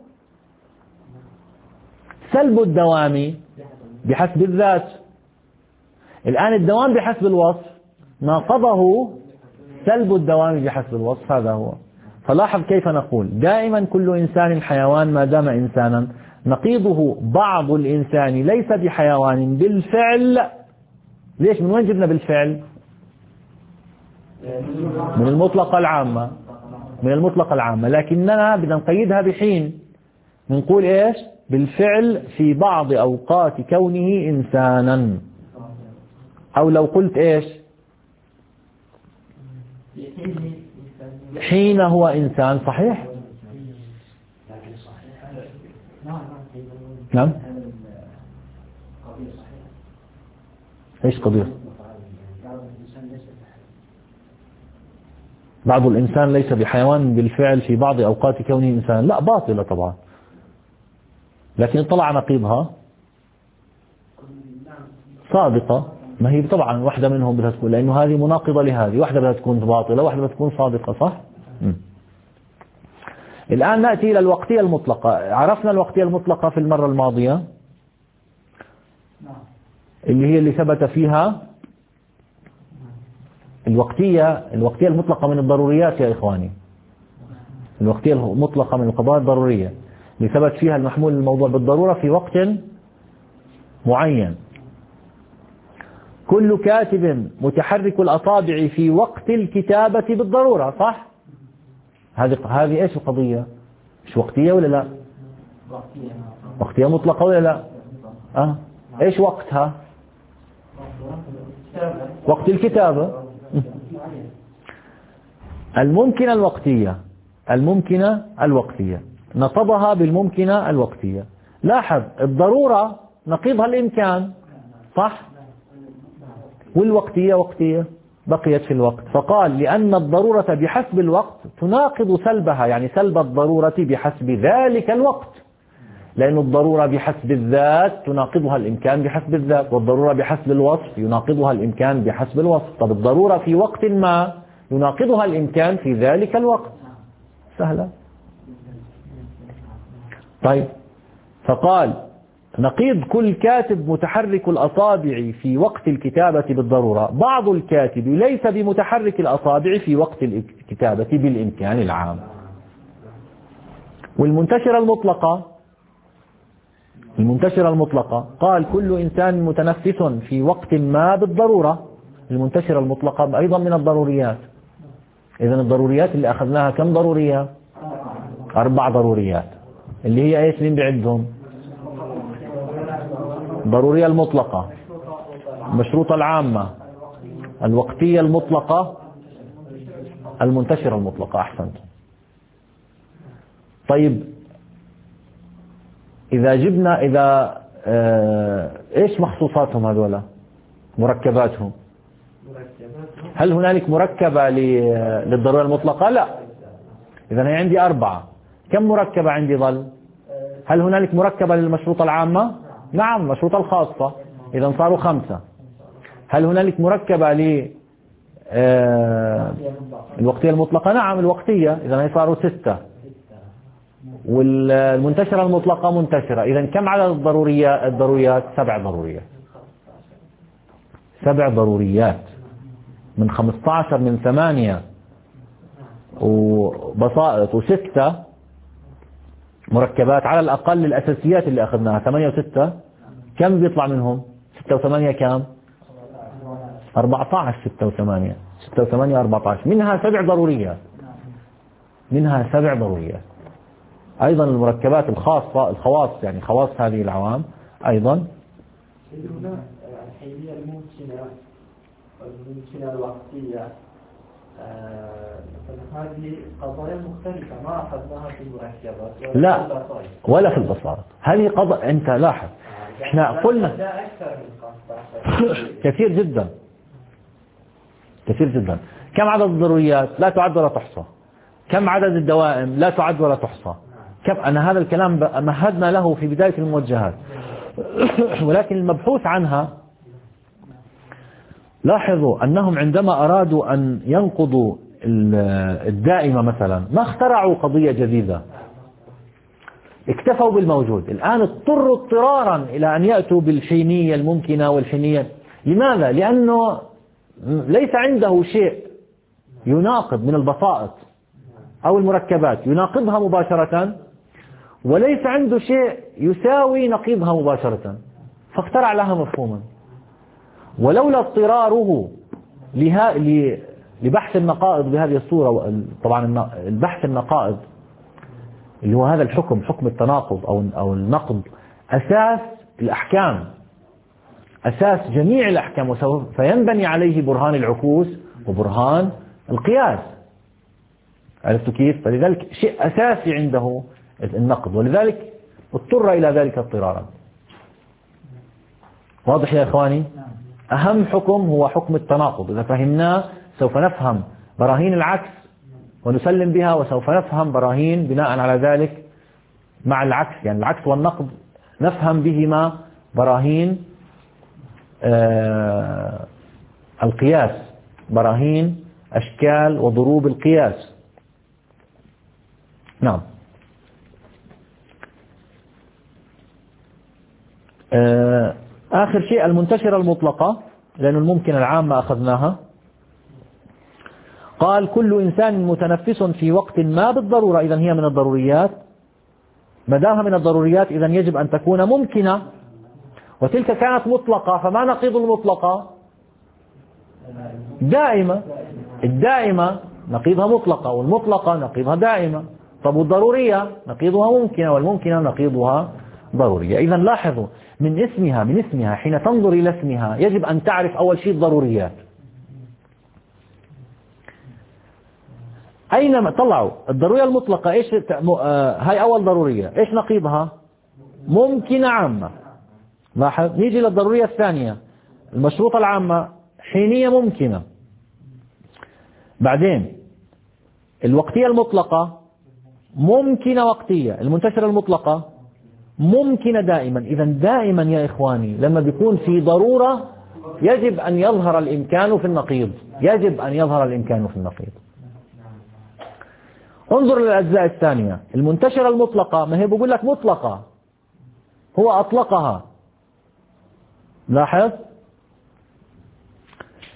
سلب الدوام بحسب الذات. الآن الدوام بحسب الوصف ناقضه سلب الدوام بحسب الوصف. هذا هو. فلاحظ كيف نقول دائما كل إنسان حيوان ما دام إنسانا، نقيضه بعض الإنسان ليس بحيوان بالفعل. ليش؟ من وين جبنا بالفعل؟ من المطلقة العامة، من المطلقة العامة، لكننا بدنا نقيدها بحين. نقول إيش؟ بالفعل في بعض أوقات كونه إنسانا. أو لو قلت إيش؟ حين هو إنسان. صحيح؟ نعم. إيش قضية؟ بعض الإنسان ليس بحيوان بالفعل في بعض أوقات كونه إنسان. لا، باطلة طبعا، لكن طلع نقيضها صادقة. ما هي طبعا واحدة منهم بدها تكون، لأنه هذه مناقضة لهذه، واحدة بدها تكون باطلة واحدة بدها تكون صادقة. صح؟ م. الآن نأتي إلى الوقتية المطلقة. عرفنا الوقتية المطلقة في المرة الماضية اللي هي اللي ثبت فيها الوقتية الوقتية المطلقة من الضروريات يا إخواني. الوقتية المطلقة من القضايا الضرورية اللي ثبت فيها المحمول الموضوع بالضرورة في وقت معين. كل كاتب متحرك الأصابع في وقت الكتابة بالضرورة. صح؟ هذه هذه ايش القضية؟ مش وقتية ولا لا؟ وقتية مطلقة ولا لا؟ أه؟ ايش وقتها؟ وقت الكتابة. الممكنة الوقتية الممكنة الوقتية نقضها بالممكنة الوقتية. لاحظ الضرورة نقيضها الإمكان. صح؟ والوقتية وقتية بقيت في الوقت. فقال لأن الضرورة بحسب الوقت تناقض سلبها، يعني سلب الضرورة بحسب ذلك الوقت، لأن الضرورة بحسب الذات تناقضها الإمكان بحسب الذات، والضرورة بحسب الوصف يناقضها الإمكان بحسب الوصف. طب الضرورة في وقت ما يناقضها الإمكان في ذلك الوقت. سهلة. طيب فقال نقيض كل كاتب متحرك الأصابع في وقت الكتابة بالضرورة. بعض الكاتب ليس بمتحرك الأصابع في وقت الكتابة بالإمكان العام. والمنتشرة المطلقة المنتشرة المطلقة قال كل إنسان متنفس في وقت ما بالضرورة. المنتشرة المطلقة أيضا من الضروريات. إذن الضروريات اللي أخذناها كم ضرورية؟ أربع ضروريات اللي هي إيش؟ مين بعدهم؟ الضرورية المطلقة، المشروطة العامة، الوقتية المطلقة، المنتشرة المطلقة. أحسنت. طيب إذا جبنا إذا آه إيش مخصوصاتهم هذولا؟ مركباتهم. هل هنالك مركبة للضرورة المطلقة؟ لا. إذا هي عندي أربعة. كم مركبة عندي ظل؟ هل هنالك مركبة للمشروطة العامة؟ نعم، المشروطة الخاصة. إذا صاروا خمسة. هل هنالك مركبة ل آه الوقتية المطلقة؟ نعم، الوقتية. إذا هي صاروا ستة. والمنتشرة المطلقة منتشرة. إذا كم عدد الضروريات؟ الضروريات سبع ضروريات. سبع ضروريات من خمسة عشر من ثمانية وبسائط وستة مركبات على الأقل. الأساسيات اللي أخذناها ثمانية وستة كم بيطلع منهم؟ ستة وثمانية كم؟ أربعة عشر. ستة وثمانية ستة وثمانية أربعة عشر. منها سبع ضروريات. منها سبع ضروريات. أيضا المركبات الخاصة الخواص يعني خواص هذه العوام أيضا. الحيلية الممكنة والممكنة الوقتية هذه قضايا مختلفة ما أخذناها في المركبات لا ولا في البساطة. هذه قضايا أنت لاحظ إحنا قلنا كثير جدا كثير جدا. كم عدد الضروريات؟ لا تعد ولا تحصى. كم عدد الدوائم؟ لا تعد ولا تحصى. كم أنا هذا الكلام مهدنا له في بداية الموجهات. ولكن المبحوث عنها لاحظوا أنهم عندما أرادوا أن ينقضوا الدائمة مثلا ما اخترعوا قضية جديدة، اكتفوا بالموجود. الآن اضطروا اضطرارا إلى أن يأتوا بالحينية الممكنة والحينية. لماذا؟ لأنه ليس عنده شيء يناقض من البسائط أو المركبات يناقضها مباشرة، وليس عنده شيء يساوي نقيضها مباشرة، فاخترع لها مفهوما. ولولا اضطراره لها لبحث النقائض بهذه الصورة، طبعا البحث النقائض اللي هو هذا الحكم، حكم التناقض أو أو النقض، أساس الأحكام، أساس جميع الأحكام، فينبني عليه برهان العكوس وبرهان القياس. عرفتوا كيف؟ فلذلك شيء أساسي عنده النقض، ولذلك اضطر إلى ذلك اضطرارا. واضح يا إخواني؟ أهم حكم هو حكم التناقض. إذا فهمناه سوف نفهم براهين العكس ونسلم بها، وسوف نفهم براهين بناء على ذلك مع العكس، يعني العكس والنقض نفهم بهما براهين آه القياس، براهين أشكال وضروب القياس. نعم. آه آخر شيء المنتشرة المطلقة، لأن الممكن العامة أخذناها. قال كل إنسان متنفس في وقت ما بالضرورة. إذن هي من الضروريات. ما دامها من الضروريات إذن يجب أن تكون ممكنة، وتلك كانت مطلقة. فما نقيض المطلقة؟ دائمة. الدائمة نقيضها مطلقة، والمطلقة نقيضها دائمة. طب والضرورية نقيضها ممكنة، والممكنة نقيضها ضرورية. إذن لاحظوا من اسمها من اسمها حين تنظر إلى اسمها يجب أن تعرف أول شيء الضروريات. أينما طلعوا الضرورية المطلقة إيش آه هاي أول ضرورية، إيش نقيضها؟ ممكنة عامة. لاحظ. نيجي للضرورية الثانية المشروطة العامة، حينية ممكنة. بعدين الوقتية المطلقة ممكنة وقتية. المنتشرة المطلقة ممكنة دائما. إذا دائما يا إخواني لما بيكون في ضرورة يجب أن يظهر الإمكان في النقيض، يجب أن يظهر الإمكان في النقيض. انظر للأجزاء الثانية. المنتشرة المطلقة ما هي بقول لك مطلقة، هو أطلقها. لاحظ.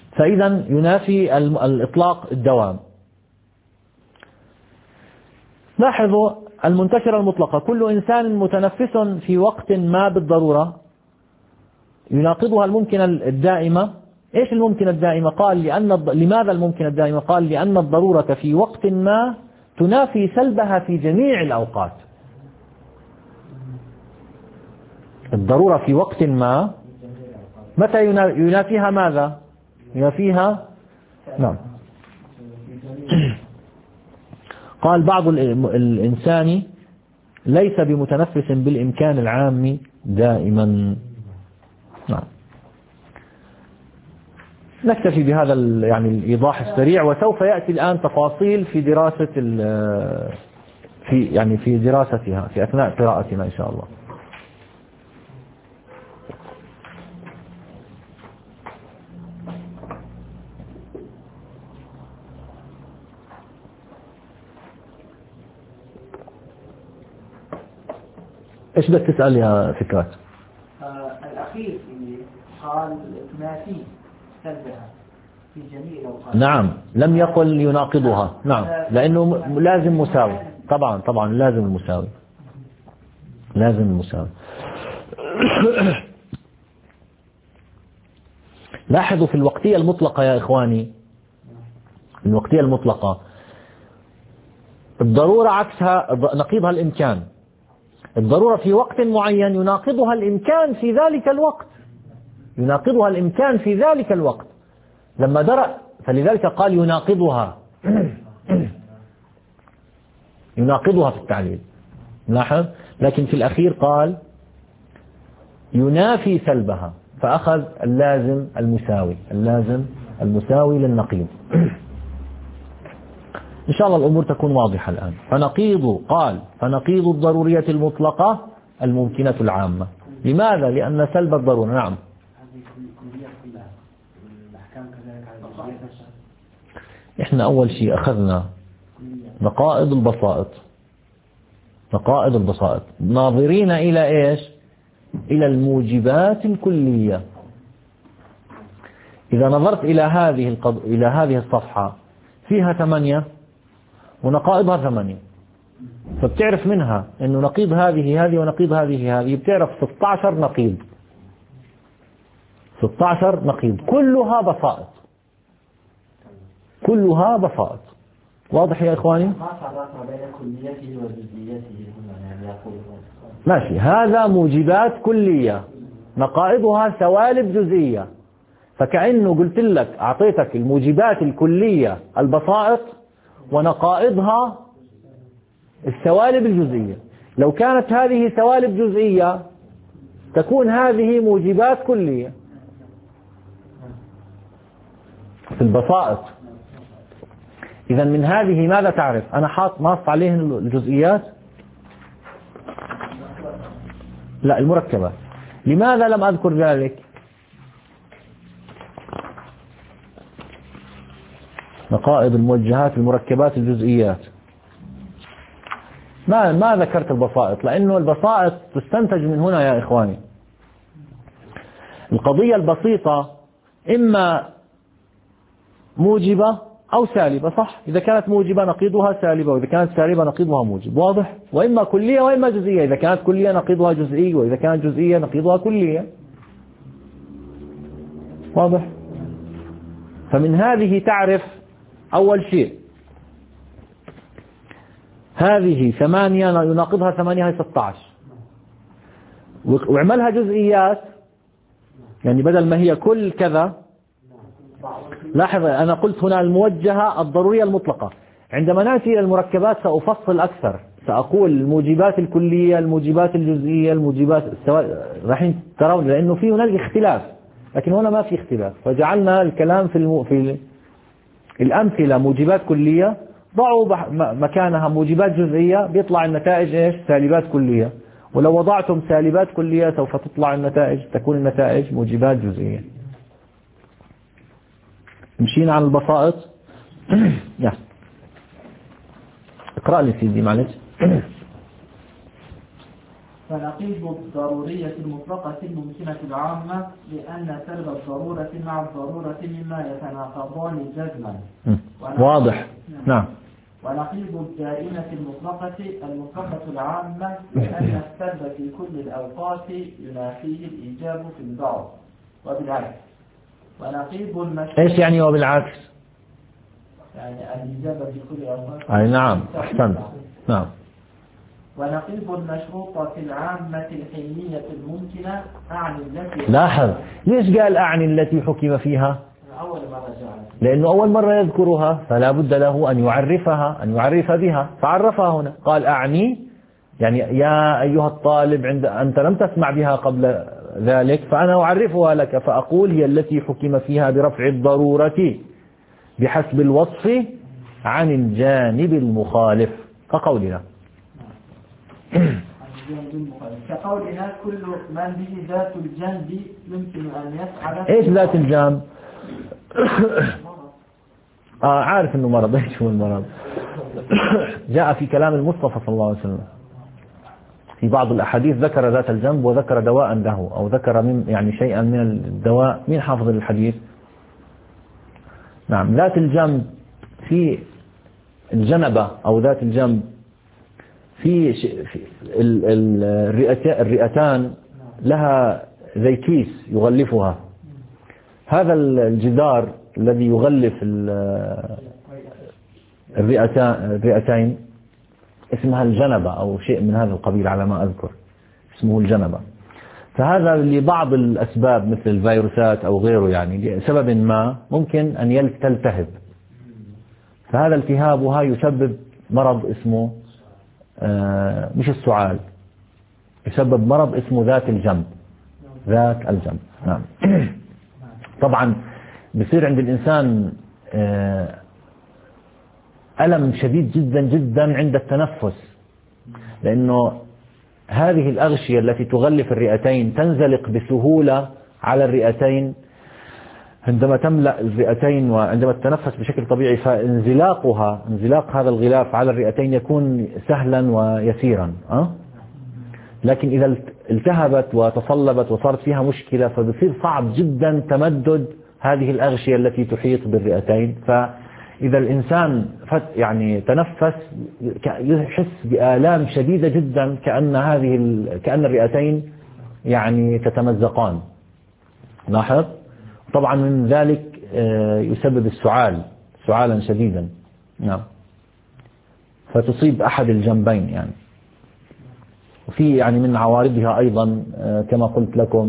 فإذا ينافي الإطلاق الدوام. لاحظوا المنتشرة المطلقة: كل إنسان متنفس في وقت ما بالضرورة، يناقضها الممكنة الدائمة. إيش الممكنة الدائمة؟ قال لأن الض... لماذا الممكنة الدائمة؟ قال لأن الضرورة في وقت ما تنافي سلبها في جميع الأوقات. الضرورة في وقت ما متى ينافيها ماذا؟ ينافيها نعم. قال بعض الإنسان ليس بمتنفس بالإمكان العام دائما. نعم. نكتفي بهذا يعني الإيضاح السريع، وسوف يأتي الآن تفاصيل في دراسة في يعني في دراستها في أثناء قراءتنا إن شاء الله. إيش بدك تسأل يا فكرات؟ آه الأخير اللي قال تنافي سلبها في جميع الأوقات. نعم، لم يقل يناقضها. نعم، لأنه لازم مساوي. طبعا طبعا لازم المساوي، لازم المساوي. لاحظوا في الوقتية المطلقة يا إخواني، الوقتية المطلقة الضرورة عكسها نقيضها الإمكان. الضرورة في وقت معين يناقضها الإمكان في ذلك الوقت، يناقضها الإمكان في ذلك الوقت لما درأ، فلذلك قال يناقضها يناقضها في التعليل. لاحظ، لكن في الأخير قال ينافي سلبها، فأخذ اللازم المساوي، اللازم المساوي للنقيض. إن شاء الله الأمور تكون واضحة الآن. فنقيض قال فنقيض الضرورية المطلقة الممكنة العامة. لماذا؟ لأن سلب الضرورة. نعم. إحنا أول شيء أخذنا نقائض البسائط، نقائض البسائط ناظرين إلى إيش؟ إلى الموجبات الكلية. إذا نظرت إلى هذه القض... إلى هذه الصفحة فيها ثمانية ونقائضها ثمانية، فبتعرف منها إنه نقيض هذه هذه ونقيض هذه هذه، بتعرف ستة عشر نقيض، ستة عشر نقيض كلها بسائط، كلها بسائط. واضح يا إخواني؟ ما فرقنا بين كليته وجزئيته هنا يعني يقول ماشي. هذا موجبات كلية، نقائضها سوالب جزئية. فكأنه قلت لك أعطيتك الموجبات الكلية البسائط ونقائضها السوالب الجزئية. لو كانت هذه سوالب جزئية تكون هذه موجبات كلية في البسائط. إذا من هذه ماذا تعرف؟ أنا حاط نص عليه الجزئيات، لا المركبات. لماذا لم أذكر ذلك؟ نقائض الموجهات المركبات الجزئيات. ما ما ذكرت البسائط، لأنه البسائط تستنتج من هنا يا إخواني. القضية البسيطة إما موجبة أو سالبة، صح؟ إذا كانت موجبة نقيضها سالبة، وإذا كانت سالبة نقيضها موجب، واضح؟ وإما كلية وإما جزئية، إذا كانت كلية نقيضها جزئي، وإذا كانت جزئية نقيضها كلية، واضح؟ فمن هذه تعرف أول شيء هذه ثمانية يناقضها ثمانية هي ستة عشر، وعملها جزئيات، يعني بدل ما هي كل كذا. لاحظ أنا قلت هنا الموجهة الضرورية المطلقة. عندما نأتي إلى المركبات سأفصل أكثر، سأقول الموجبات الكلية، الموجبات الجزئية، الموجبات السواء، راح ترون لأنه في هناك اختلاف، لكن هنا ما في اختلاف. فجعلنا الكلام في الم... في الأمثلة موجبات كلية، ضعوا مكانها موجبات جزئية، بيطلع النتائج إيش؟ سالبات كلية. ولو وضعتم سالبات كلية سوف تطلع النتائج، تكون النتائج موجبات جزئية. مشينا على البسائط. يا اقرأ لي سيدي معلش. فنقيض الضرورية المطلقة الممكنة العامة، لأن سلب الضرورة مع الضرورة مما يتناقضان جزما. واضح. نعم. ونقيض الدائمة المطلقة المطلقة العامة لأن السلب في كل الأوقات ينافيه الإيجاب في البعض وبالعكس. ونقيض المشروط إيش يعني وبالعكس؟ يعني الإجابة في كل الأوقات. أي نعم أحسنت. نعم. ونقيض المشروطة العامة الحلمية الممكنة أعني التي لاحظ ليش قال أعني التي حكم فيها؟ أول مرة جاء لأنه أول مرة يذكرها فلا بد له أن يعرفها أن يعرف بها فعرفها هنا قال أعني يعني يا أيها الطالب عند أنت لم تسمع بها قبل ذلك فأنا أعرفها لك فأقول هي التي حكم فيها برفع الضرورة بحسب الوصف عن الجانب المخالف كقولنا كقولنا كل من به ذات الجنب يمكن أن يفعل. إيش ذات الجنب؟ آه عارف إنه مرض. إيش هو المرض؟ جاء في كلام المصطفى صلى الله عليه وسلم في بعض الأحاديث ذكر ذات الجنب وذكر دواء له أو ذكر من يعني شيئا من الدواء. مين حافظ الحديث؟ نعم. ذات الجنب في الجنبة أو ذات الجنب في, في الرئتان لها زي كيس يغلفها. هذا الجدار الذي يغلف الرئتين اسمها الجنبة أو شيء من هذا القبيل على ما أذكر اسمه الجنبة. فهذا لبعض الأسباب مثل الفيروسات أو غيره يعني لسبب ما ممكن أن تلتهب فهذا التهابها يسبب مرض اسمه آه مش السعال يسبب مرض اسمه ذات الجنب. ذات الجنب نعم. طبعا بصير عند الإنسان آه ألم شديد جدا جدا عند التنفس لأنه هذه الأغشية التي تغلف الرئتين تنزلق بسهولة على الرئتين عندما تملأ الرئتين وعندما تتنفس بشكل طبيعي فانزلاقها انزلاق هذا الغلاف على الرئتين يكون سهلا ويسيرا أه؟ لكن إذا التهبت وتصلبت وصارت فيها مشكلة فبصير صعب جدا تمدد هذه الأغشية التي تحيط بالرئتين. فإذا الإنسان يعني تنفس يحس بآلام شديدة جدا كأن هذه كأن الرئتين يعني تتمزقان. لاحظ طبعا من ذلك يسبب السعال سعالا شديدا. نعم. فتصيب أحد الجنبين يعني. وفي يعني من عوارضها أيضا كما قلت لكم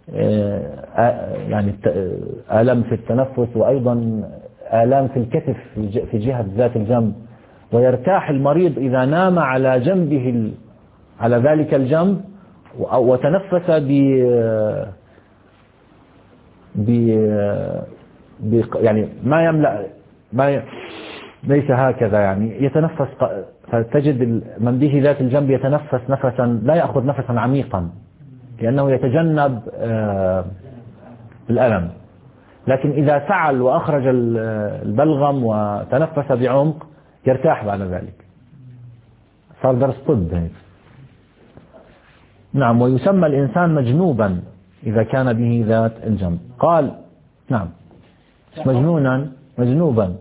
يعني آلام في التنفس وأيضا آلام في الكتف في جهة ذات الجنب ويرتاح المريض إذا نام على جنبه على ذلك الجنب وتنفس ب ب يعني ما يملأ ما ي... ليس هكذا يعني يتنفس فتجد من به ذات الجنب يتنفس نفسا لا يأخذ نفسا عميقا لأنه يتجنب الألم. لكن إذا سعل وأخرج البلغم وتنفس بعمق يرتاح بعد ذلك. صار درس طب هيك. نعم. ويسمى الإنسان مجنوبا إذا كان به ذات الجنب. قال نعم مجنونا مجنوبا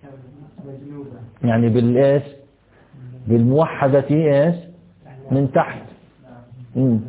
يعني بالإيش بالموحدة إيش من تحت. مم.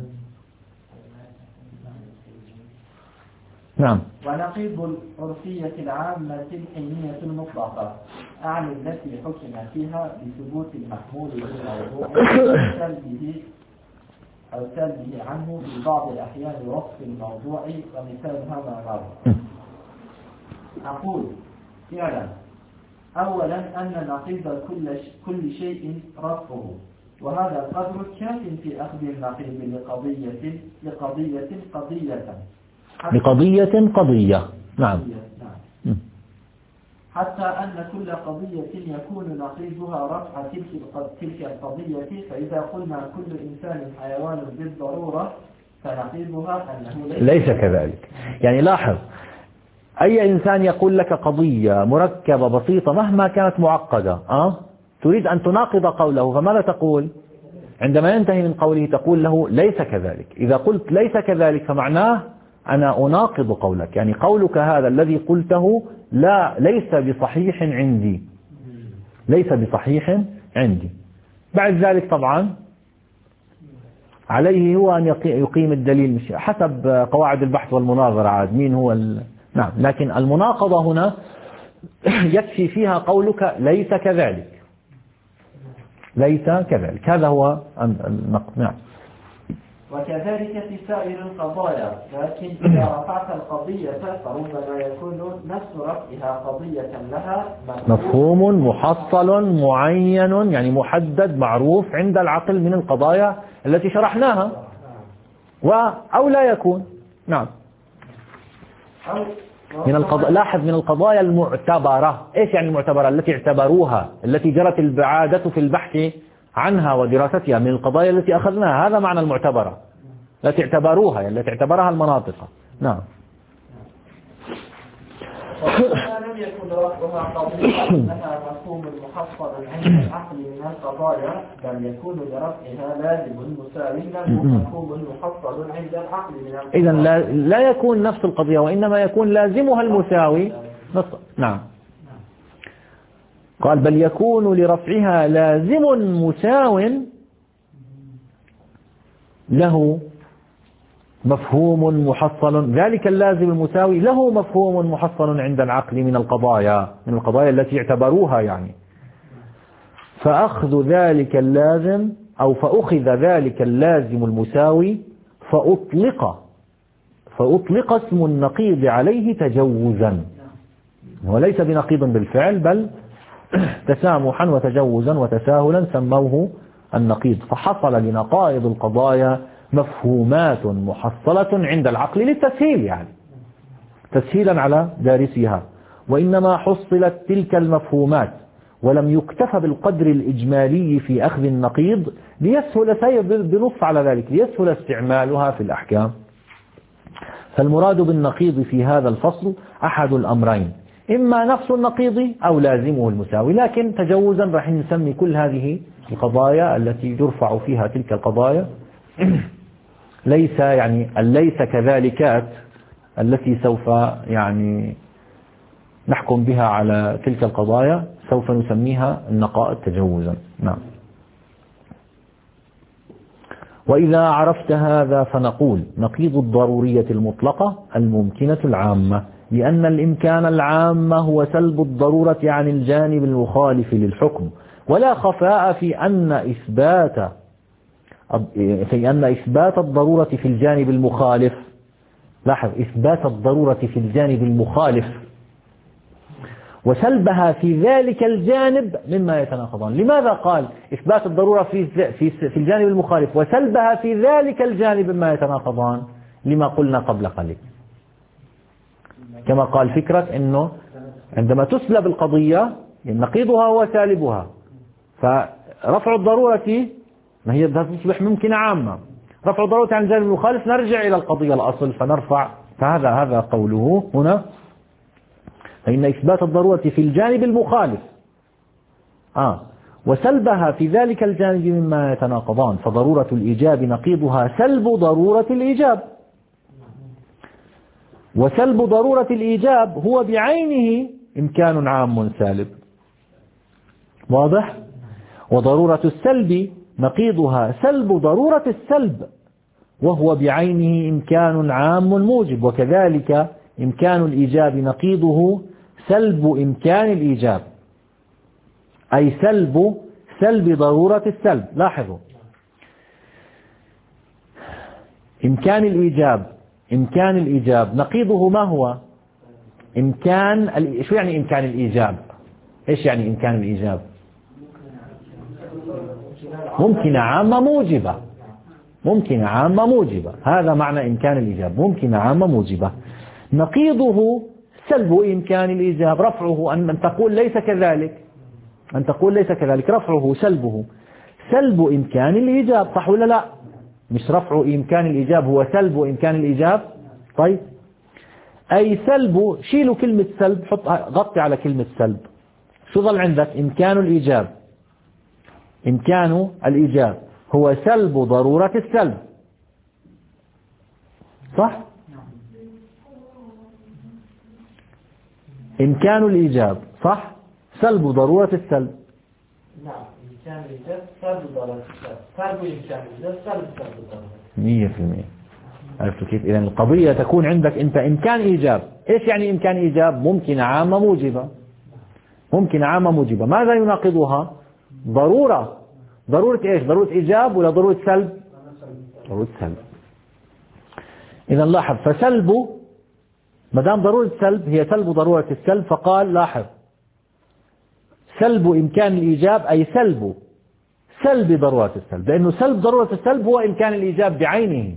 نعم. ونقيض العرفية العامة الحينية المطلقة أعني التي حكم فيها بثبوت المحمول بالموضوع سلبه أو سلبه عنه في بعض الأحيان وصف الموضوع ومثالها ما مر. أقول فعلا أولا أن نقيض كل كل شيء رفعه وهذا القدر كاف في أخذ النقيض لقضية لقضية قضية لقضية قضية. نعم. نعم. حتى أن كل قضية يكون نقيضها رفع تلك تلك القضية فإذا قلنا كل إنسان حيوان بالضرورة فنقيضها أنه ليس, ليس كذلك. يعني لاحظ أي إنسان يقول لك قضية مركبة بسيطة مهما كانت معقدة أه؟ تريد أن تناقض قوله فماذا تقول عندما ينتهي من قوله؟ تقول له ليس كذلك. إذا قلت ليس كذلك فمعناه أنا أناقض قولك يعني قولك هذا الذي قلته لا ليس بصحيح عندي ليس بصحيح عندي. بعد ذلك طبعا عليه هو أن يقيم الدليل حسب قواعد البحث والمناظرة عاد مين هو ال... نعم. لكن المناقضة هنا يكفي فيها قولك ليس كذلك، ليس كذلك، هذا هو النقد. نعم. وكذلك في سائر القضايا، لكن إذا رفعت القضية فربما يكون نفس رفعها قضية لها مفهوم محصل معين، يعني محدد معروف عند العقل من القضايا التي شرحناها، و أو لا يكون. نعم. من القضايا، لاحظ من القضايا المعتبرة. إيش يعني المعتبرة؟ التي اعتبروها، التي جرت العادة في البحث عنها ودراستها، من القضايا التي أخذناها، هذا معنى المعتبرة، التي اعتبروها، التي اعتبرها المناطق. نعم. وإذا لم يكن رفعها قضية أنها مفهوم محصل عند العقل من القضايا، بل يكون لرفعها لازم مساوي له مفهوم محصل عند العقل من القضايا. إذن لا, لا يكون نفس القضية، وإنما يكون لازمها المساوي. نعم. قال بل يكون لرفعها لازم مساو له مفهوم محصل، ذلك اللازم المساوي له مفهوم محصل عند العقل من القضايا، من القضايا التي اعتبروها يعني. فأخذ ذلك اللازم أو فأخذ ذلك اللازم المساوي فأطلق فأطلق اسم النقيض عليه تجوزا، وليس بنقيض بالفعل بل تسامحا وتجوزا وتساهلا سموه النقيض. فحصل لنقائض القضايا مفهومات محصلة عند العقل للتسهيل، يعني تسهيلا على دارسها. وإنما حصلت تلك المفهومات ولم يكتفى بالقدر الإجمالي في أخذ النقيض ليسهل بنص على ذلك ليسهل استعمالها في الأحكام. فالمراد بالنقيض في هذا الفصل أحد الأمرين، إما نفس النقيض أو لازمه المساوي، لكن تجوزا راح نسمي كل هذه القضايا التي يرفع فيها تلك القضايا ليس يعني الليس كذلكات التي سوف يعني نحكم بها على تلك القضايا سوف نسميها النقائض تجوزا. نعم. وإذا عرفت هذا فنقول نقيض الضرورية المطلقة الممكنة العامة، لأن الإمكان العام هو سلب الضرورة عن الجانب المخالف للحكم، ولا خفاء في أن إثبات في أن إثبات الضرورة في الجانب المخالف، لاحظ إثبات الضرورة في الجانب المخالف وسلبها في ذلك الجانب مما يتناقضان. لماذا قال إثبات الضرورة في في في الجانب المخالف وسلبها في ذلك الجانب مما يتناقضان؟ لما قلنا قبل قليل، كما قال فكرة إنه عندما تسلب القضية نقيضها هو سالبها، فرفع الضرورة ما هي تصبح ممكنة عامة، رفع الضرورة عن الجانب المخالف نرجع إلى القضية الأصل فنرفع. فهذا هذا قوله هنا، فإن إثبات الضرورة في الجانب المخالف آه وسلبها في ذلك الجانب مما يتناقضان، فضرورة الإيجاب نقيضها سلب ضرورة الإيجاب، وسلب ضرورة الإيجاب هو بعينه إمكان عام سالب، واضح؟ وضرورة السلب نقيضها سلب ضرورة السلب وهو بعينه إمكان عام موجب، وكذلك إمكان الإيجاب نقيضه سلب إمكان الإيجاب، أي سلب سلب ضرورة السلب. لاحظوا إمكان الإيجاب إمكان الإيجاب نقيضه ما هو؟ إمكان ال... شو يعني إمكان الإيجاب؟ إيش يعني إمكان الإيجاب؟ ممكنة عامة موجبة، ممكنة عامة موجبة، هذا معنى إمكان الإيجاب، ممكنة عامة موجبة. نقيضه سلب إمكان الإيجاب، رفعه أن تقول ليس كذلك، أن تقول ليس كذلك، رفعه سلبه سلب إمكان الإيجاب، صح ولا لا؟ مش رفع إمكان الإيجاب هو سلب إمكان الإيجاب. طيب أي سلب، شيلوا كلمة سلب، حط غطي على كلمة سلب، شو ظل عندك؟ إمكان الإيجاب إمكان الإيجاب هو سلب ضرورة السلب، صح؟ إمكان الإيجاب صح؟ سلب ضرورة السلب. نعم إمكان الإيجاب سلب ضرورة السلب، سلب إمكان الإيجاب سلب سلب ضرورة مية في المية. عرفتوا كيف؟ إذن القضية تكون عندك أنت إمكان إيجاب. إيش يعني إمكان إيجاب؟ ممكن عامة موجبة، ممكن عامة موجبة. ماذا يناقضها؟ ضرورة. ضرورة إيش؟ ضرورة إيجاب ولا ضرورة سلب؟ ضرورة سلب. إذا لاحظ، فسلب ما دام ضرورة سلب هي سلب ضرورة السلب، فقال لاحظ سلب إمكان الإيجاب أي سلب سلب ضرورة السلب، لأنه سلب ضرورة السلب هو إمكان الإيجاب بعينه.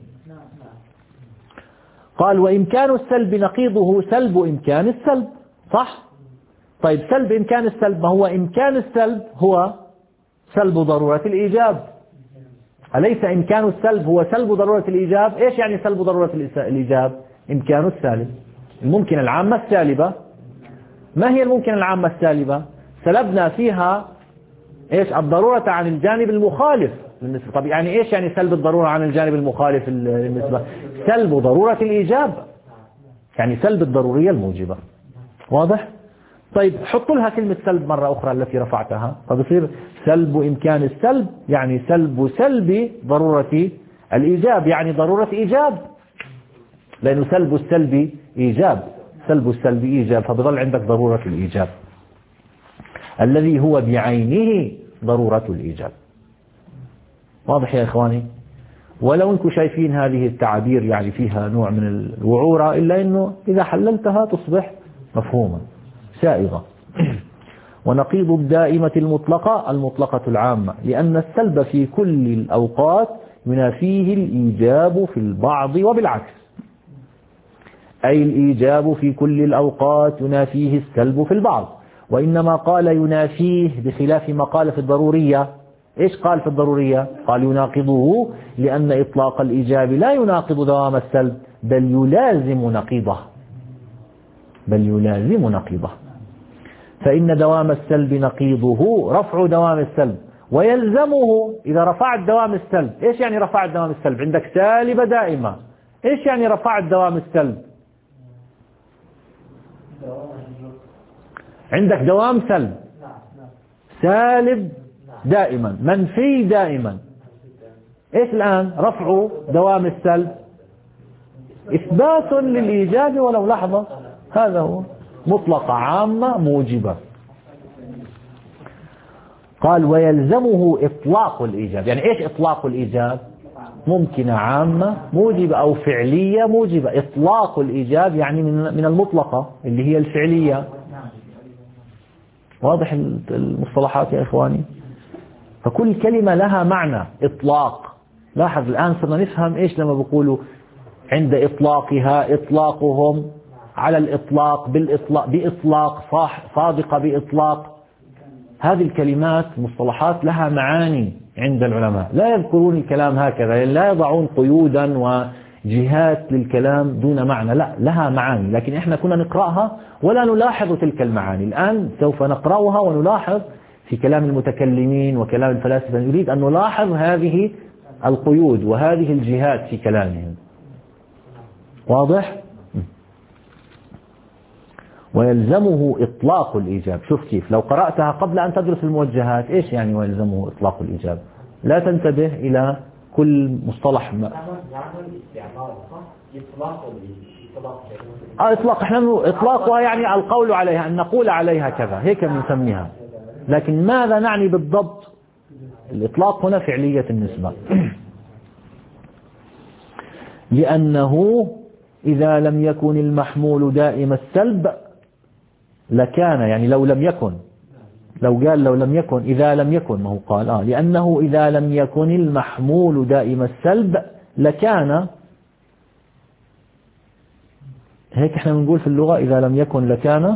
قال وإمكان السلب نقيضه سلب إمكان السلب، صح؟ طيب سلب إمكان السلب، ما هو إمكان السلب هو سلب ضرورة الإيجاب، أليس إمكان السلب هو سلب ضرورة الإيجاب؟ إيش يعني سلب ضرورة الإيجاب؟ إمكان السالب، الممكن العامة السالبة. ما هي الممكن العامة السالبة؟ سلبنا فيها إيش؟ الضرورة عن الجانب المخالف بالنسبة. طب يعني إيش يعني سلب الضرورة عن الجانب المخالف بالنسبة؟ سلب ضرورة الإيجاب، يعني سلب الضرورية الموجبة. واضح؟ طيب حطوا لها كلمة سلب مرة أخرى التي رفعتها، فبصير سلب إمكان السلب يعني سلب سلب ضرورة الإيجاب، يعني ضرورة إيجاب، لأنه سلب السلب إيجاب، سلب السلب إيجاب، فبظل عندك ضرورة الإيجاب الذي هو بعينه ضرورة الإيجاب. واضح يا إخواني؟ ولو أنكم شايفين هذه التعابير يعني فيها نوع من الوعورة، إلا أنه إذا حللتها تصبح مفهوما سائغة. ونقيض الدائمة المطلقة المطلقة العامة، لأن السلب في كل الأوقات ينافيه الإيجاب في البعض وبالعكس، أي الإيجاب في كل الأوقات ينافيه السلب في البعض، وإنما قال ينافيه بخلاف ما قال في الضرورية. إيش قال في الضرورية؟ قال يناقضه، لأن إطلاق الإيجاب لا يناقض دوام السلب، بل يلازم نقيضه، بل يلازم نقيضه. فإن دوام السلب نقيضه رفع دوام السلب، ويلزمه إذا رفعت دوام السلب. إيش يعني رفعت دوام السلب؟ عندك سالبة دائمة، إيش يعني رفعت دوام السلب؟ عندك دوام سلب سالب دائما منفي دائما. إيش الآن رفع دوام السلب؟ إثبات للإيجاب ولو لحظة، هذا هو مطلقة عامة موجبة. قال ويلزمه إطلاق الإيجاب، يعني إيش إطلاق الإيجاب؟ ممكنة عامة موجبة أو فعلية موجبة. إطلاق الإيجاب يعني من المطلقة اللي هي الفعلية. واضح المصطلحات يا إخواني؟ فكل كلمة لها معنى. إطلاق، لاحظ الآن صرنا نفهم إيش لما بيقولوا عند إطلاقها، إطلاقهم على الإطلاق، بالإطلاق، بإطلاق، صادقة بإطلاق. هذه الكلمات مصطلحات لها معاني عند العلماء، لا يذكرون الكلام هكذا، لا يضعون قيودا وجهات للكلام دون معنى، لا، لها معاني، لكن إحنا كنا نقرأها ولا نلاحظ تلك المعاني. الآن سوف نقرأها ونلاحظ في كلام المتكلمين وكلام الفلاسفة، نريد أن نلاحظ هذه القيود وهذه الجهات في كلامهم. واضح؟ ويلزمه إطلاق الإيجاب. شوف كيف لو قرأتها قبل أن تدرس الموجهات، إيش يعني ويلزمه إطلاق الإيجاب؟ لا تنتبه إلى كل مصطلح ما. آه إطلاق، إحنا إطلاقها يعني القول عليها، أن نقول عليها كذا، هيك بنسميها، لكن ماذا نعني بالضبط؟ الإطلاق هنا فعلية النسبة. لأنه إذا لم يكن المحمول دائم السلب لكان، يعني لو لم يكن، لو قال لو لم يكن، إذا لم يكن، ما هو قال آه لأنه إذا لم يكن المحمول دائم السلب لكان، هيك احنا بنقول في اللغة إذا لم يكن لكان،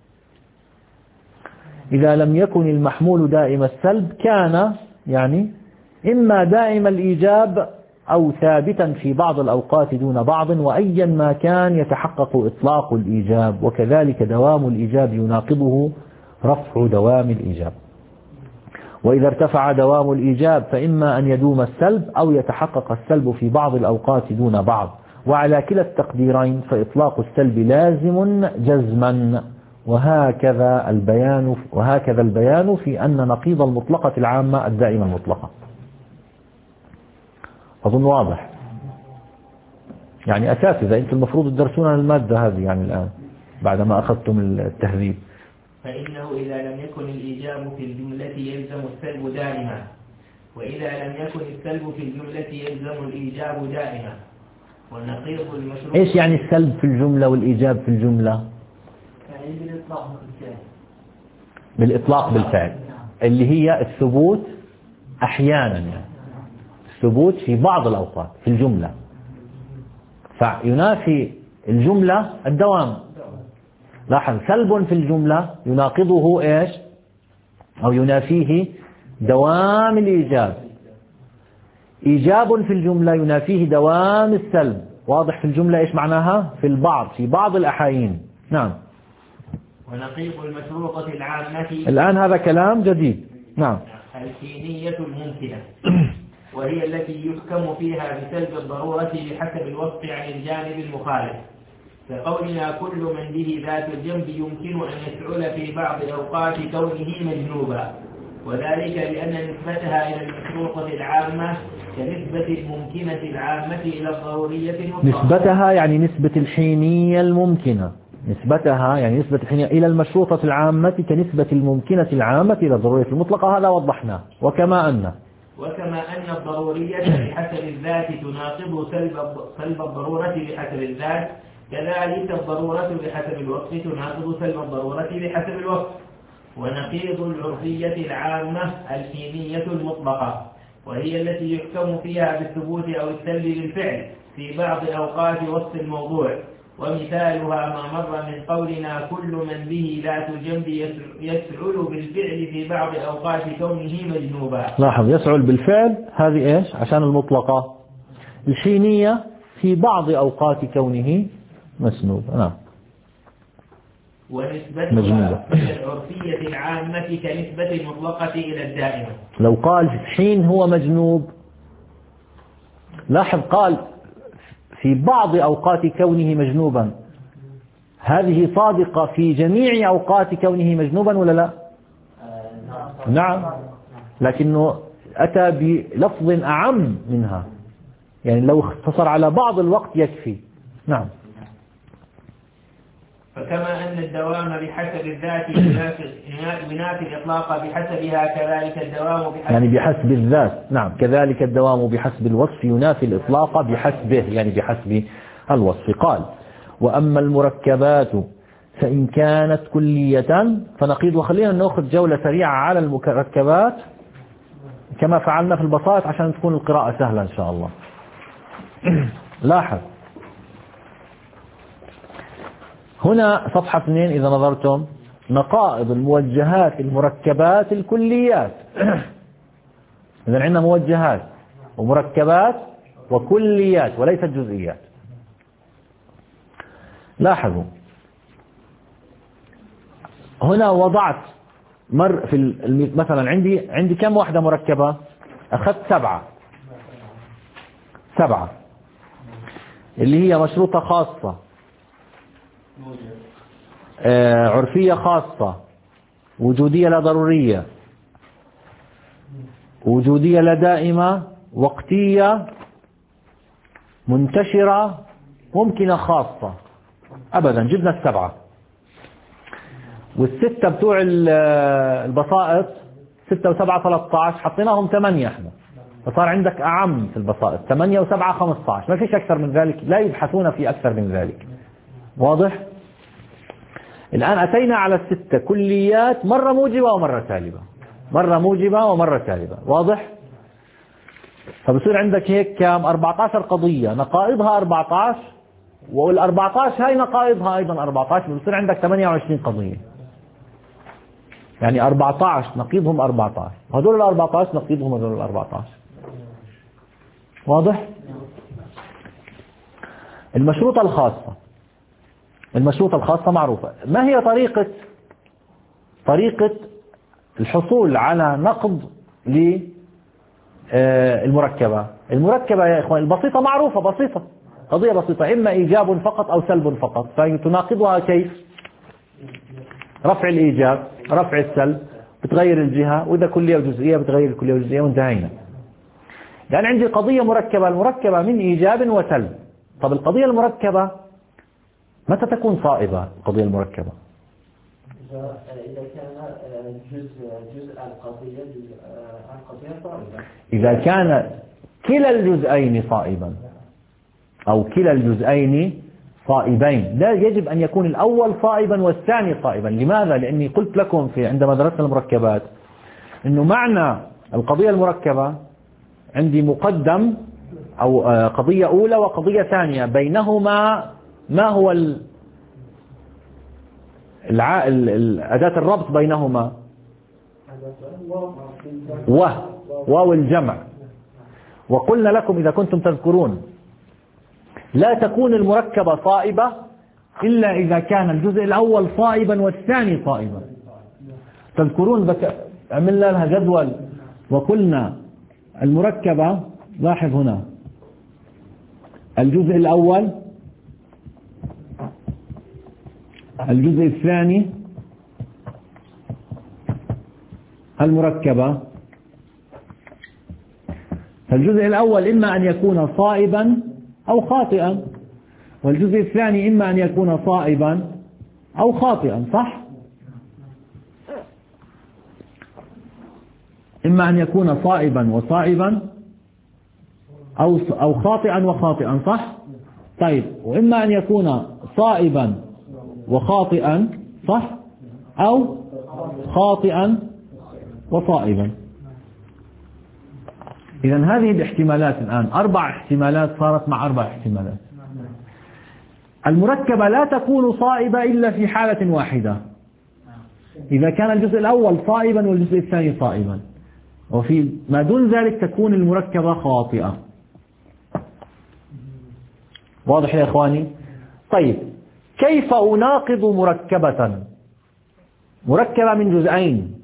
إذا لم يكن المحمول دائم السلب كان يعني إما دائم الإيجاب أو ثابتا في بعض الأوقات دون بعض، وأيا ما كان يتحقق إطلاق الإيجاب، وكذلك دوام الإيجاب يناقضه رفع دوام الإيجاب. وإذا ارتفع دوام الإيجاب فإما أن يدوم السلب أو يتحقق السلب في بعض الأوقات دون بعض، وعلى كلا التقديرين فإطلاق السلب لازم جزما، وهكذا البيان وهكذا البيان في أن نقيض المطلقة العامة الدائمة المطلقة. أظن واضح. يعني أساتذة أنتم المفروض تدرسون المادة هذه يعني الآن بعدما أخذتم التهذيب. فإنه إذا لم يكن الإيجاب في الجملة يلزم السلب دائما، وإذا لم يكن السلب في الجملة يلزم الإيجاب دائما. والنقيض المشروط. إيش يعني السلب في الجملة والإيجاب في الجملة؟ يعني بالإطلاق بالفعل. بالإطلاق بالفعل اللي هي الثبوت أحيانا، يعني الثبوت في بعض الأوقات في الجملة، فينافي الجملة الدوام. لاحظ سلب في الجملة يناقضه إيش أو ينافيه دوام الإيجاب، إيجاب في الجملة ينافيه دوام السلب. واضح في الجملة إيش معناها؟ في البعض في بعض الأحايين. نعم. ونقيض المشروطة العامة الآن هذا كلام جديد. نعم. الحينية الممكنة، وهي التي يحكم فيها بسلب الضرورة بحسب الوصف عن الجانب المخالف، كقولنا كل من به ذات الجنب يمكن أن يفعل في بعض أوقات كونه مجنوبا، وذلك لأن نسبتها إلى المشروطة العامة كنسبة الممكنة العامة إلى الضرورية المطلقة. نسبتها يعني نسبة الحينية الممكنة، نسبتها يعني نسبة الحينية إلى المشروطة العامة كنسبة الممكنة العامة إلى الضرورية المطلقة. هذا وضحناه. وكما أن وكما أن الضرورية بحسب الذات تناقض سلب سلب الضرورة بحسب الذات، كذلك الضرورة بحسب الوصف تناقض سلب الضرورة بحسب الوصف. ونقيض العرفية العامة الحينية المطلقة، وهي التي يحكم فيها بالثبوت أو السلب للفعل في بعض أوقات وصف الموضوع، ومثالها ما مر من قولنا كل من به ذات جنب يسعل بالفعل في بعض أوقات كونه مجنوبا. لاحظ يسعل بالفعل هذه إيش عشان المطلقة، الحينية في بعض أوقات كونه مسنوب. نعم. ونسبتها إلى العرفية العامة كنسبة المطلقة إلى الدائمة. لو قال حين هو مجنوب، لاحظ قال في بعض أوقات كونه مجنوبا، هذه صادقة في جميع أوقات كونه مجنوبا ولا لا؟ نعم، لكنه أتى بلفظ أعم منها، يعني لو اختصر على بعض الوقت يكفي. نعم. فكما أن الدوام بحسب الذات ينافي الإطلاق بحسبها، كذلك الدوام بحسب يعني بحسب الذات. نعم. كذلك الدوام بحسب الوصف ينافي الإطلاق بحسبه، يعني بحسب الوصف. قال وأما المركبات فإن كانت كلية فنقيض. وخلينا نأخذ جولة سريعة على المركبات كما فعلنا في البساط عشان تكون القراءة سهلة إن شاء الله. لاحظ هنا صفحة اثنين إذا نظرتم، نقائض الموجهات المركبات الكليات. إذا عندنا موجهات ومركبات وكليات وليست جزئيات. لاحظوا هنا وضعت مر في مثلا عندي عندي كم واحدة مركبة؟ أخذت سبعة سبعة اللي هي مشروطة خاصة، آه عرفية خاصة، وجودية لا ضرورية، وجودية لا دائمة، وقتية، منتشرة، ممكنة خاصة. أبدا جبنا السبعة. والستة بتوع البسائط ستة وسبعة ثلاثة عشر حطيناهم ثمانية احنا، فصار عندك أعم في البسائط ثمانية وسبعة خمسة عشر، ما فيش أكثر من ذلك، لا يبحثون في أكثر من ذلك. واضح؟ الآن أتينا على الستة كليات، مرة موجبة ومرة سالبة، مرة موجبة ومرة سالبة. واضح؟ فبصير عندك هيك كم؟ أربعة عشر قضية، نقائضها أربعة عشر، والأربعة عشر هاي نقائضها أيضا أربعة عشر، بصير عندك ثمانية وعشرين قضية. يعني أربعة عشر نقيضهم أربعة عشر، هذول الأربعة عشر نقيضهم هذول الأربعة عشر. واضح؟ المشروطة الخاصة، المشروطة الخاصة معروفة. ما هي طريقة طريقة الحصول على نقض للمركبة؟ المركبة يا إخوان البسيطة معروفة، بسيطة، قضية بسيطة، إما إيجاب فقط أو سلب فقط، فتناقضها كيف؟ رفع الإيجاب، رفع السلب، بتغير الجهة، وإذا كلية وجزئية بتغير الكلية وجزئية، وانتهينا. لأن عندي قضية مركبة، المركبة من إيجاب وسلب. طب القضية المركبة متى تكون صائبة؟ القضية المركبة إذا كان جزء جزء القضية القضية صائبة، إذا كان كلا الجزئين صائبا أو كلا الجزئين صائبين. لا يجب أن يكون الأول صائبا والثاني صائبا. لماذا؟ لأني قلت لكم في عندما درسنا المركبات أنه معنى القضية المركبة عندي مقدم أو قضية أولى وقضية ثانية، بينهما ما هو الع... أداة الربط بينهما؟ و واو الجمع. وقلنا لكم إذا كنتم تذكرون لا تكون المركبة صائبة إلا إذا كان الجزء الأول صائبا والثاني صائبا. تذكرون بك... عملنا لها جدول وقلنا المركبة، لاحظ هنا الجزء الأول، الجزء الثاني، المركبة. فالجزء الأول إما أن يكون صائبا أو خاطئا، والجزء الثاني إما أن يكون صائبا أو خاطئا، صح؟ إما أن يكون صائبا وصائبا أو أو خاطئا وخاطئا، صح؟ طيب، وإما أن يكون صائبا وخاطئا، صح؟ أو خاطئا وصائبا. إذن هذه الاحتمالات الآن أربع احتمالات، صارت مع أربع احتمالات. المركبة لا تكون صائبة إلا في حالة واحدة، إذا كان الجزء الأول صائبا والجزء الثاني صائبا، وفي ما دون ذلك تكون المركبة خاطئة. واضح يا إخواني؟ طيب، كيف أناقض مركبة مركبة من جزئين؟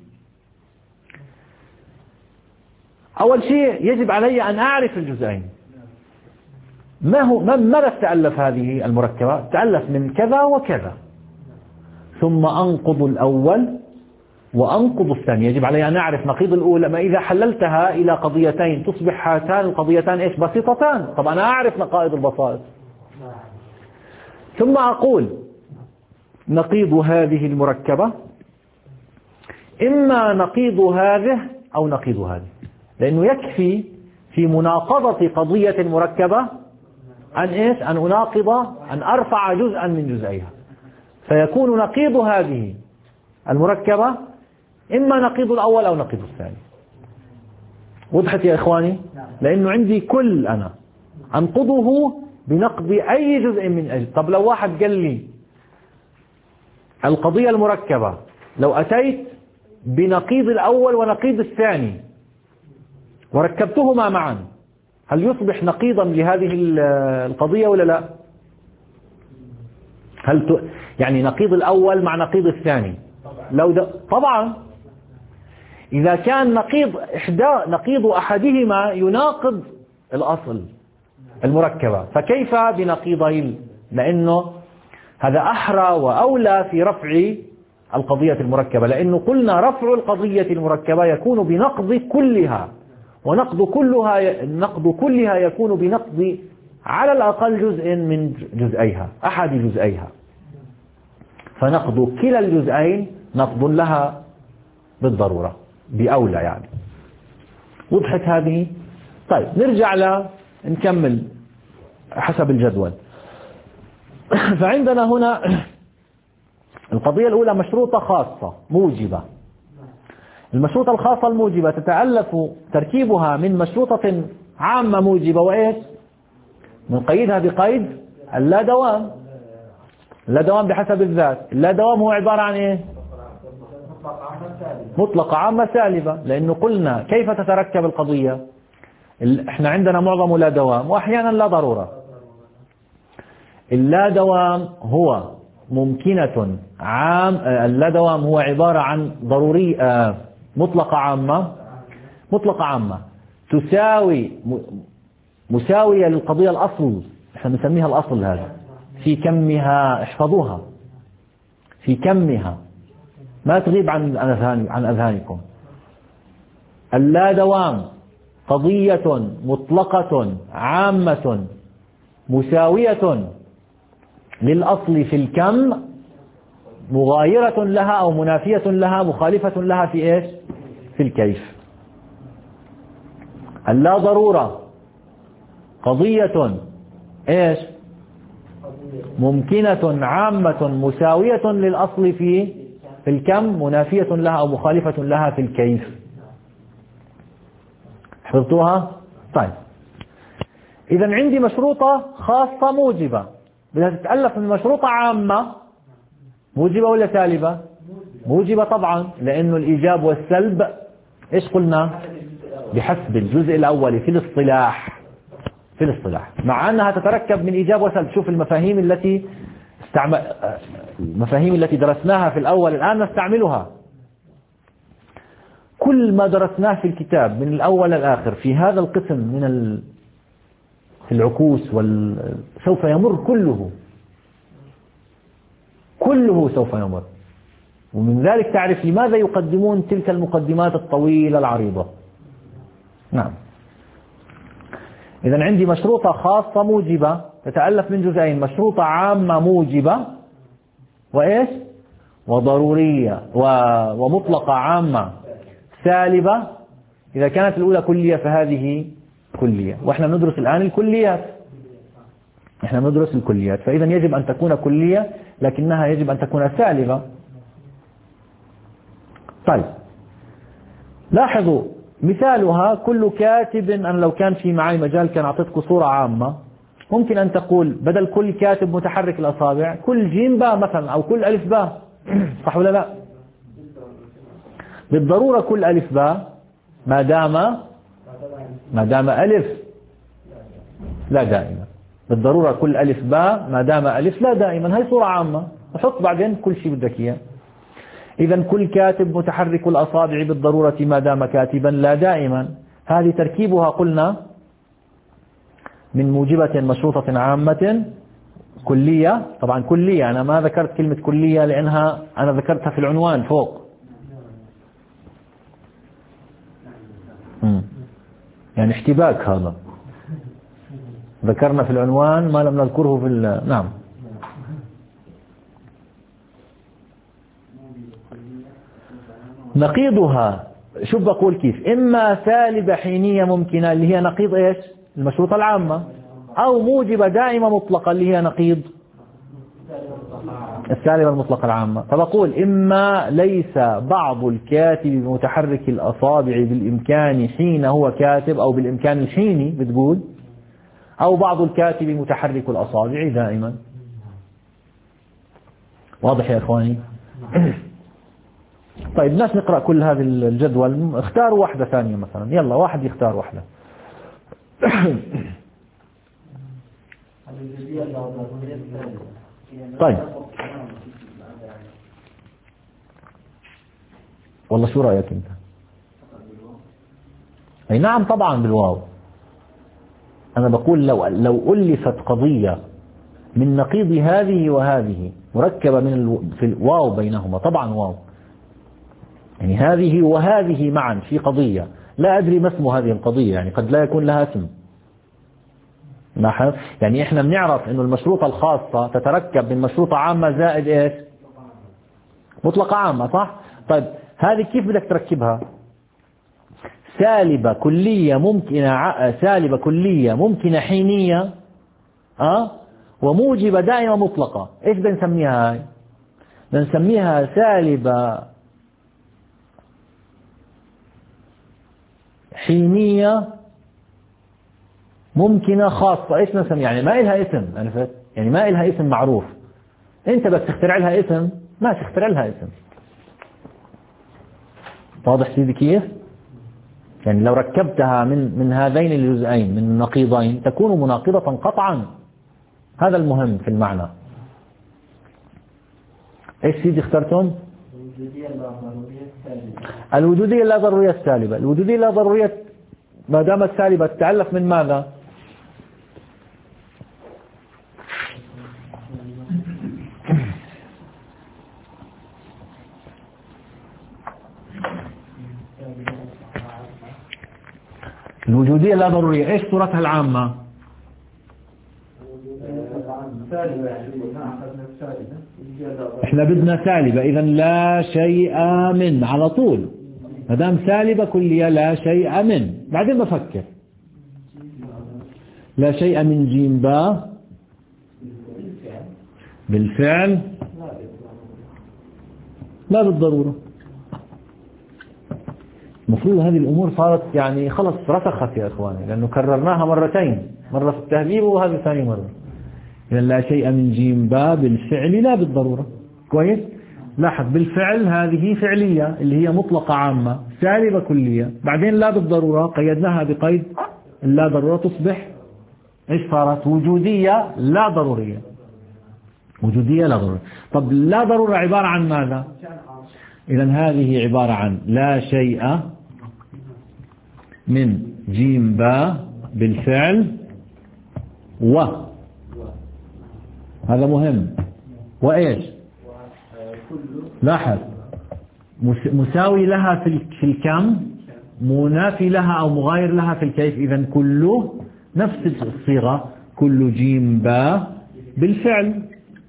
أول شيء يجب علي أن أعرف الجزئين. ما هو ماذا تتألف هذه المركبة؟ تتألف من كذا وكذا، ثم أنقض الأول وأنقض الثاني. يجب علي أن أعرف نقيض الأولى. ما إذا حللتها إلى قضيتين تصبح هاتان القضيتان إيش؟ بسيطتان. طب أنا أعرف نقائض البسائط. ثم أقول نقيض هذه المركبة إما نقيض هذه أو نقيض هذه، لأنه يكفي في مناقضة قضية مركبة أن إيش؟ أن أناقض، أن أرفع جزءا من جزئيها، فيكون نقيض هذه المركبة إما نقيض الأول أو نقيض الثاني. وضحت يا إخواني؟ لأنه عندي كل أنا أنقضه بنقض أي جزء من أجل. طب لو واحد قال لي القضية المركبة لو أتيت بنقيض الأول ونقيض الثاني وركبتهما معا، هل يصبح نقيضا لهذه القضية ولا لا؟ هل ت... يعني نقيض الأول مع نقيض الثاني لو د... طبعا إذا كان نقيض إحدى نقيض أحدهما يناقض الأصل المركبة، فكيف بنقيضين؟ لأنه هذا أحرى وأولى في رفع القضية المركبة، لأنه قلنا رفع القضية المركبة يكون بنقض كلها، ونقض كلها نقض كلها يكون بنقض على الأقل جزء من جزئيها، أحد جزئيها. فنقض كلا الجزئين نقض لها بالضرورة بأولى يعني. وضحت هذه؟ طيب نرجع ل نكمل حسب الجدول. فعندنا هنا القضية الأولى مشروطة خاصة موجبة. المشروطة الخاصة الموجبة تتألف تركيبها من مشروطة عامة موجبة وإيش؟ نقيدها بقيد اللا دوام. اللا دوام بحسب الذات. اللا دوام هو عبارة عن إيه؟ مطلقة عامة سالبة، لأنه قلنا كيف تتركب القضية؟ احنا عندنا معظم لا دوام وأحيانا لا ضرورة. اللا دوام هو ممكنة عام، اللا دوام هو عبارة عن ضروري مطلقة عامة مطلقة عامة تساوي مساوية للقضية الأصل. احنا نسميها الأصل هذا في كمها، احفظوها، في كمها ما تغيب عن أذهان عن أذهانكم. اللا دوام قضية مطلقة عامة مساوية للأصل في الكم، مغايرة لها أو منافية لها مخالفة لها في إيش؟ في الكيف. اللا ضرورة قضية إيش؟ ممكنة عامة مساوية للأصل في في الكم، منافية لها أو مخالفة لها في الكيف. حفظتوها؟ طيب، إذا عندي مشروطة خاصة موجبة، بدها تتألف من مشروطة عامة. موجبة ولا سالبة؟ موجبة طبعا، لأنه الإيجاب والسلب إيش قلنا؟ بحسب الجزء الأول في الاصطلاح، في الاصطلاح، مع أنها تتركب من إيجاب وسلب. شوف المفاهيم التي استعمل المفاهيم التي درسناها في الأول الآن نستعملها. كل ما درسناه في الكتاب من الأول للآخر في هذا القسم من ال... في العكوس وال... سوف يمر كله كله سوف يمر. ومن ذلك تعرف لماذا يقدمون تلك المقدمات الطويلة العريضة. نعم. إذا عندي مشروطة خاصة موجبة تتألف من جزئين: مشروطة عامة موجبة وإيش؟ وضرورية و... ومطلقة عامة سالبة. إذا كانت الأولى كلية فهذه كلية، وإحنا ندرس الآن الكليات. إحنا ندرس الكليات، فإذا يجب أن تكون كلية لكنها يجب أن تكون سالبة. طيب، لاحظوا مثالها: كل كاتب. أنا لو كان في معي مجال كان أعطيتكم صورة عامة. ممكن أن تقول بدل كل كاتب متحرك الأصابع كل جيم باء مثلا، أو كل ألف باء. صح ولا لا؟ بالضرورة كل ألف باء ما دام ما دام ألف لا دائما. بالضرورة كل ألف باء ما دام ألف لا دائما. هاي صورة عامة، وحط بعدين كل شيء بدك إياه. إذا كل كاتب متحرك الأصابع بالضرورة ما دام كاتبا لا دائما. هذه تركيبها قلنا من موجبة مشروطة عامة كلية. طبعا كلية، أنا ما ذكرت كلمة كلية لأنها أنا ذكرتها في العنوان فوق. يعني اشتباك، هذا ذكرنا في العنوان ما لم نذكره في ال... نعم. نقيضها شوف بقول كيف: إما سالبة حينية ممكنة اللي هي نقيض إيش؟ المشروطة العامة، أو موجبة دائمة مطلقة اللي هي نقيض السالبة المطلقة العامة. فبقول: إما ليس بعض الكاتب متحرك الأصابع بالإمكان حين هو كاتب، أو بالإمكان الحيني بتقول، أو بعض الكاتب متحرك الأصابع دائما. واضح يا إخواني؟ طيب، الناس نقرأ كل هذه الجدول. اختاروا واحدة ثانية مثلا، يلا واحد يختار واحدة. طيب، والله شو رأيك أنت؟ أي نعم طبعا بالواو. أنا بقول لو لو ألفت قضية من نقيض هذه وهذه مركبة من الو... في الواو بينهما، طبعا واو. يعني هذه وهذه معا في قضية، لا أدري ما اسم هذه القضية، يعني قد لا يكون لها اسم. لاحظ؟ يعني إحنا بنعرف إنه المشروطة الخاصة تتركب من مشروطة عامة زائد إيش؟ مطلقة عامة، صح؟ طيب، هذه كيف بدك تركبها؟ سالبة كلية ممكنة، سالبة كلية ممكنة حينية، أه؟ وموجبة دائمة مطلقة. إيش بدنا نسميها هاي؟ بدنا نسميها سالبة حينية ممكنة خاصة. إيش بدنا نسميها؟ يعني ما إلها اسم، عرفت؟ يعني ما إلها اسم معروف. أنت بس تخترع لها اسم، ما تخترع لها اسم. واضح سيدي كيف؟ يعني لو ركبتها من من هذين الجزئين من النقيضين تكون مناقضة قطعا. هذا المهم في المعنى. ايش سيدي اخترتم؟ الوجودية لا ضرورية السالبة. الوجودية لا ضرورية ما دامت سالبة تتألف من ماذا؟ الوجودية لا ضرورية إيش صورتها العامة؟ إحنا بدنا سالبة، إذن لا شيء من على طول، ما دام سالبة كلية لا شيء من، بعدين بفكر لا شيء من جيم با بالفعل لا بالضرورة. المفروض هذه الأمور صارت يعني خلص رسخت يا إخواني، لأنه كررناها مرتين، مرة في التهذيب وهذه ثاني مرة. إذن لا شيء من جيم با بالفعل لا بالضرورة. كويس؟ لاحظ بالفعل هذه فعلية اللي هي مطلقة عامة سالبة كلية، بعدين لا بالضرورة قيدناها بقيد لا ضرورة تصبح إيش صارت؟ وجودية لا ضرورية. وجودية لا ضرورة. طب لا ضرورة عبارة عن ماذا؟ إذن هذه عبارة عن لا شيء من جيم با بالفعل و، هذا مهم، وإيش؟ لاحظ مساوي لها في الكم، منافي لها أو مغاير لها في الكيف. إذن كله نفس الصيغة، كل جيم با بالفعل،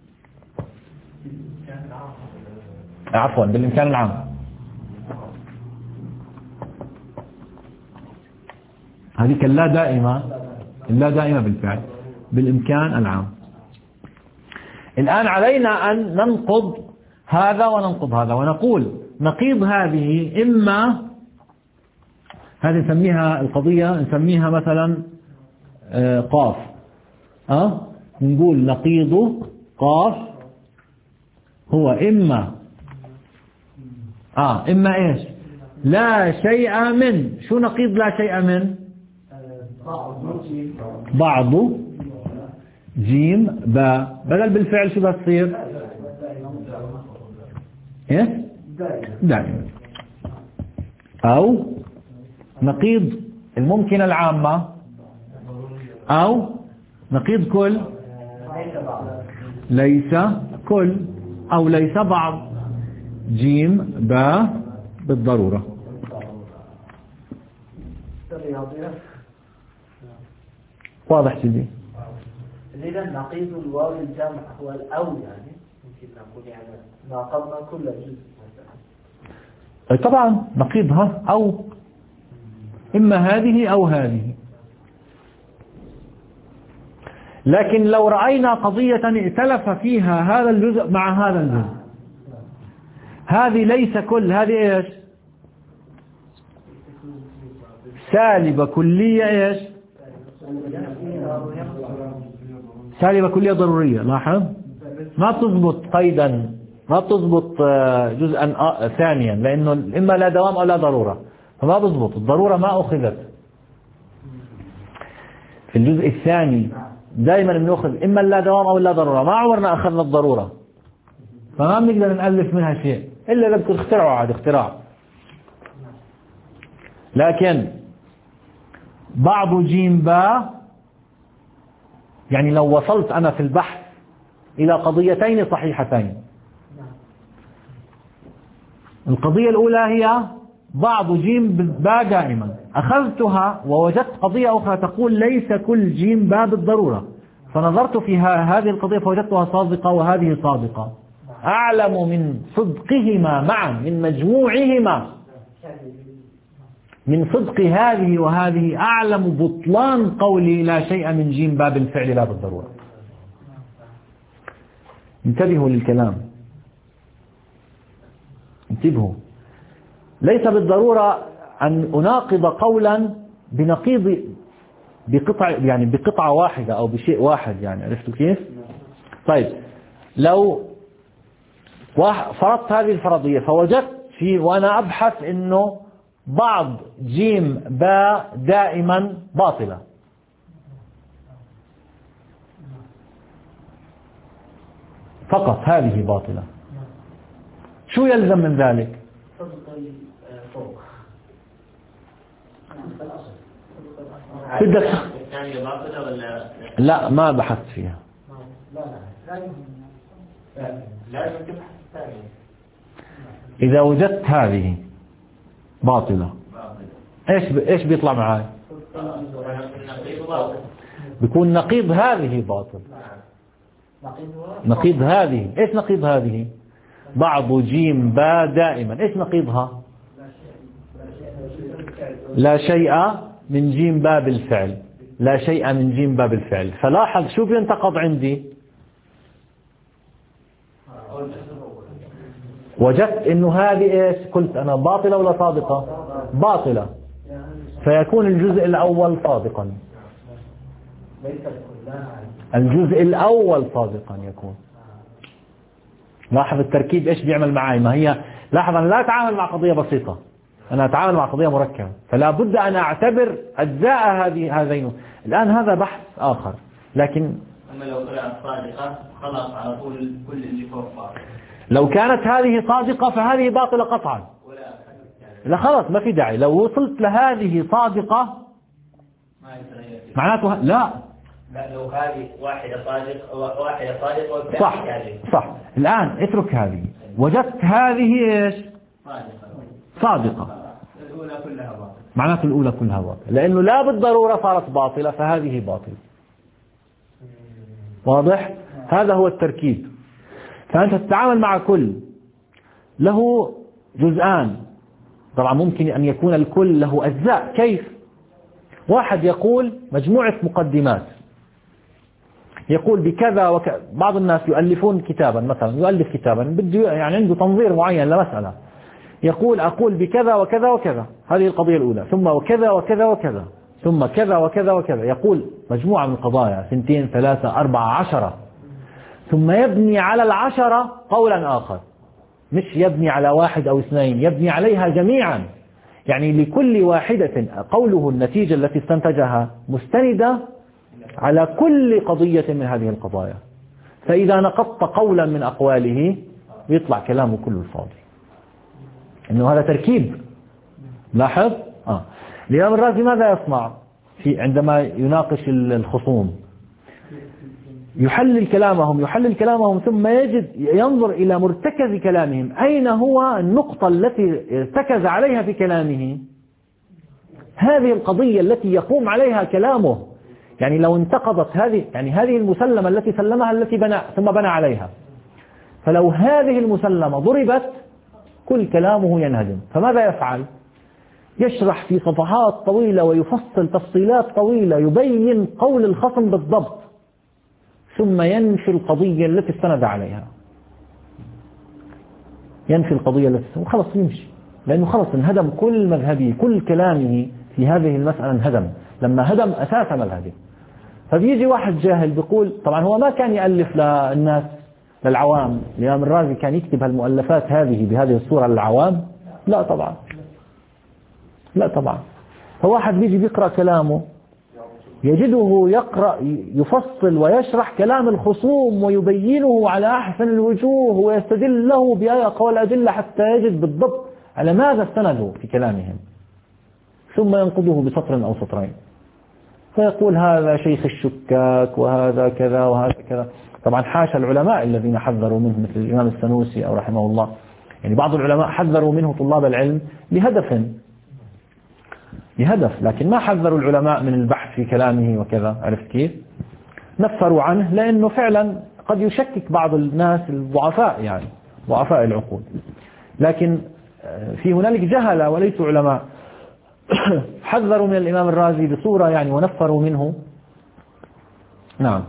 عفوا بالإمكان العام. هذه اللا دائمة، اللا دائمة بالفعل بالإمكان العام. الآن علينا أن ننقض هذا وننقض هذا ونقول نقيض هذه، إما هذه نسميها القضية نسميها مثلا قاف، أه؟ نقول نقيض قاف هو إما آه إما إيش؟ لا شيء من. شو نقيض لا شيء من؟ بعض جيم با، بدل بالفعل شو بتصير؟ إيه؟ دائما. أو نقيض الممكن العامة، أو نقيض كل ليس كل، أو ليس بعض جيم با بالضرورة. واضح سيدي؟ إذا نقيض الواو الجمع هو الأو، يعني ممكن نقول يعني ناقضنا كل جزء طبعا نقيضها أو إما هذه أو هذه. لكن لو رأينا قضية ائتلف فيها هذا الجزء مع هذا الجزء، هذه ليس كل، هذه إيش؟ سالبة كلية إيش؟ سالبة كلية ضرورية. لاحظ ما تضبط قيدا، ما تضبط جزءا ثانيا، لأنه إما لا دوام أو لا ضرورة، فما بضبط. الضرورة ما أخذت في الجزء الثاني، دائما بنأخذ إما لا دوام أو لا ضرورة، ما عمرنا أخذنا الضرورة، فما بنقدر نألف منها شيء إلا إذا بدكم تخترعوا عاد اختراع. لكن بعض جيم با، يعني لو وصلت أنا في البحث إلى قضيتين صحيحتين، القضية الأولى هي بعض جيم با دائما، أخذتها ووجدت قضية أخرى تقول ليس كل جيم با بالضرورة، فنظرت في هذه القضية فوجدتها صادقة وهذه صادقة، أعلم من صدقهما معا، من مجموعهما، من صدق هذه وهذه أعلم بطلان قولي لا شيء من جيم با بالفعل لا بالضرورة. انتبهوا للكلام، انتبهوا. ليس بالضرورة أن أناقض قولا بنقيض بقطع، يعني بقطعة واحدة أو بشيء واحد، يعني عرفتوا كيف؟ طيب لو فرضت هذه الفرضية فوجدت في وأنا أبحث إنه بعض جيم با دائما باطلة، فقط هذه باطلة، شو يلزم من ذلك؟ بدك لا ما بحثت فيها، إذا وجدت هذه باطلة ايش ب... ايش بيطلع معاي؟ بيكون نقيض هذه باطل. نقيض هذه، ايش نقيض هذه؟ بعض جيم باء دائما، ايش نقيضها؟ لا شيء من جيم باء بالفعل، لا شيء من جيم باء بالفعل. فلاحظ شو بينتقض عندي؟ وجدت انه هذه ايش؟ قلت انا باطلة ولا صادقة؟ باطلة، فيكون الجزء الاول صادقا. الجزء الاول صادقا يكون. لاحظ التركيب ايش بيعمل معي. ما هي لاحظ انا لا اتعامل مع قضية بسيطة، انا اتعامل مع قضية مركبة، فلا بد ان اعتبر اجزاء هذه هذين. الان هذا بحث اخر، لكن اما لو طلعت صادقة خلاص على طول كل اللي فوق باطل. لو كانت هذه صادقة فهذه باطلة قطعا. لا خلاص ما في داعي. لو وصلت لهذه صادقة معناته لا لا لو هذه واحدة صادق واحدة صادقة والثانية صح صح. الآن اترك هذه، وجدت هذه ايش؟ صادقة، الأولى كلها باطلة، معناته الأولى كلها باطلة، لأنه لا بالضرورة صارت باطلة فهذه باطلة. واضح؟ هذا هو التركيب. فأنت تتعامل مع كل له جزءان. طبعا ممكن أن يكون الكل له أجزاء. كيف؟ واحد يقول مجموعة مقدمات، يقول بكذا وكذا. بعض الناس يؤلفون كتابا مثلا، يؤلف كتابا بده يعني عنده تنظير معين لمسألة، يقول أقول بكذا وكذا وكذا، هذه القضية الأولى، ثم وكذا وكذا وكذا، ثم كذا وكذا وكذا. يقول مجموعة من القضايا، سنتين ثلاثة أربعة عشرة، ثم يبني على العشرة قولا آخر، مش يبني على واحد أو اثنين، يبني عليها جميعا. يعني لكل واحدة قوله النتيجة التي استنتجها مستندة على كل قضية من هذه القضايا. فإذا نقضت قولا من أقواله يطلع كلامه كله الفاضي. إنه هذا تركيب. لاحظ آه. الإمام الرازي ماذا يصنع في عندما يناقش الخصوم؟ يحلل كلامهم يحلل كلامهم ثم يجد ينظر إلى مرتكز كلامهم، أين هو النقطة التي ارتكز عليها في كلامه، هذه القضية التي يقوم عليها كلامه. يعني لو انتقضت هذه، يعني هذه المسلمة التي سلمها التي بنى ثم بنى عليها، فلو هذه المسلمة ضربت كل كلامه ينهدم. فماذا يفعل؟ يشرح في صفحات طويلة ويفصل تفصيلات طويلة يبين قول الخصم بالضبط، ثم ينفي القضية التي استند عليها، ينفي القضية التي وخلص يمشي، لأنه خلص انهدم كل مذهبه، كل كلامه في هذه المسألة انهدم لما هدم أساس مذهبه. فبيجي واحد جاهل بيقول، طبعا هو ما كان يألف للناس للعوام، الإمام الرازي كان يكتب هالمؤلفات هذه بهذه الصورة للعوام؟ لا طبعا، لا طبعا. فواحد بيجي بيقرأ كلامه يجده يقرأ يفصل ويشرح كلام الخصوم ويبينه على أحسن الوجوه ويستدل له بأقوى الأدلة حتى يجد بالضبط على ماذا استندوا في كلامهم، ثم ينقضه بسطر أو سطرين، فيقول هذا شيخ الشكاك وهذا كذا وهذا كذا. طبعا حاشا العلماء الذين حذروا منه مثل الإمام السنوسي أو رحمه الله، يعني بعض العلماء حذروا منه طلاب العلم لهدف لهدف لكن ما حذروا العلماء من البحث في كلامه وكذا. عرفت كيف؟ نفروا عنه لأنه فعلا قد يشكك بعض الناس الضعفاء، يعني ضعفاء العقول، لكن في هنالك جهلة وليسوا علماء حذروا من الإمام الرازي بصورة يعني ونفروا منه. نعم،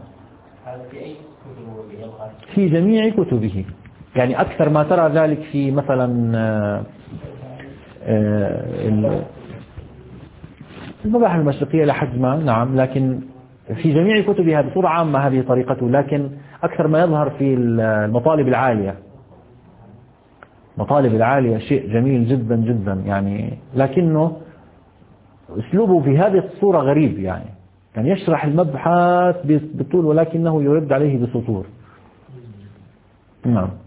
في جميع كتبه، يعني أكثر ما ترى ذلك في مثلا المباحث المشرقية لحد ما، نعم، لكن في جميع كتبها بصورة عامة هذه طريقته، لكن أكثر ما يظهر في المطالب العالية. مطالب العالية شيء جميل جدا جدا يعني، لكنه أسلوبه في هذه الصورة غريب، يعني يعني يشرح المبحث بالطول ولكنه يرد عليه بسطور. نعم.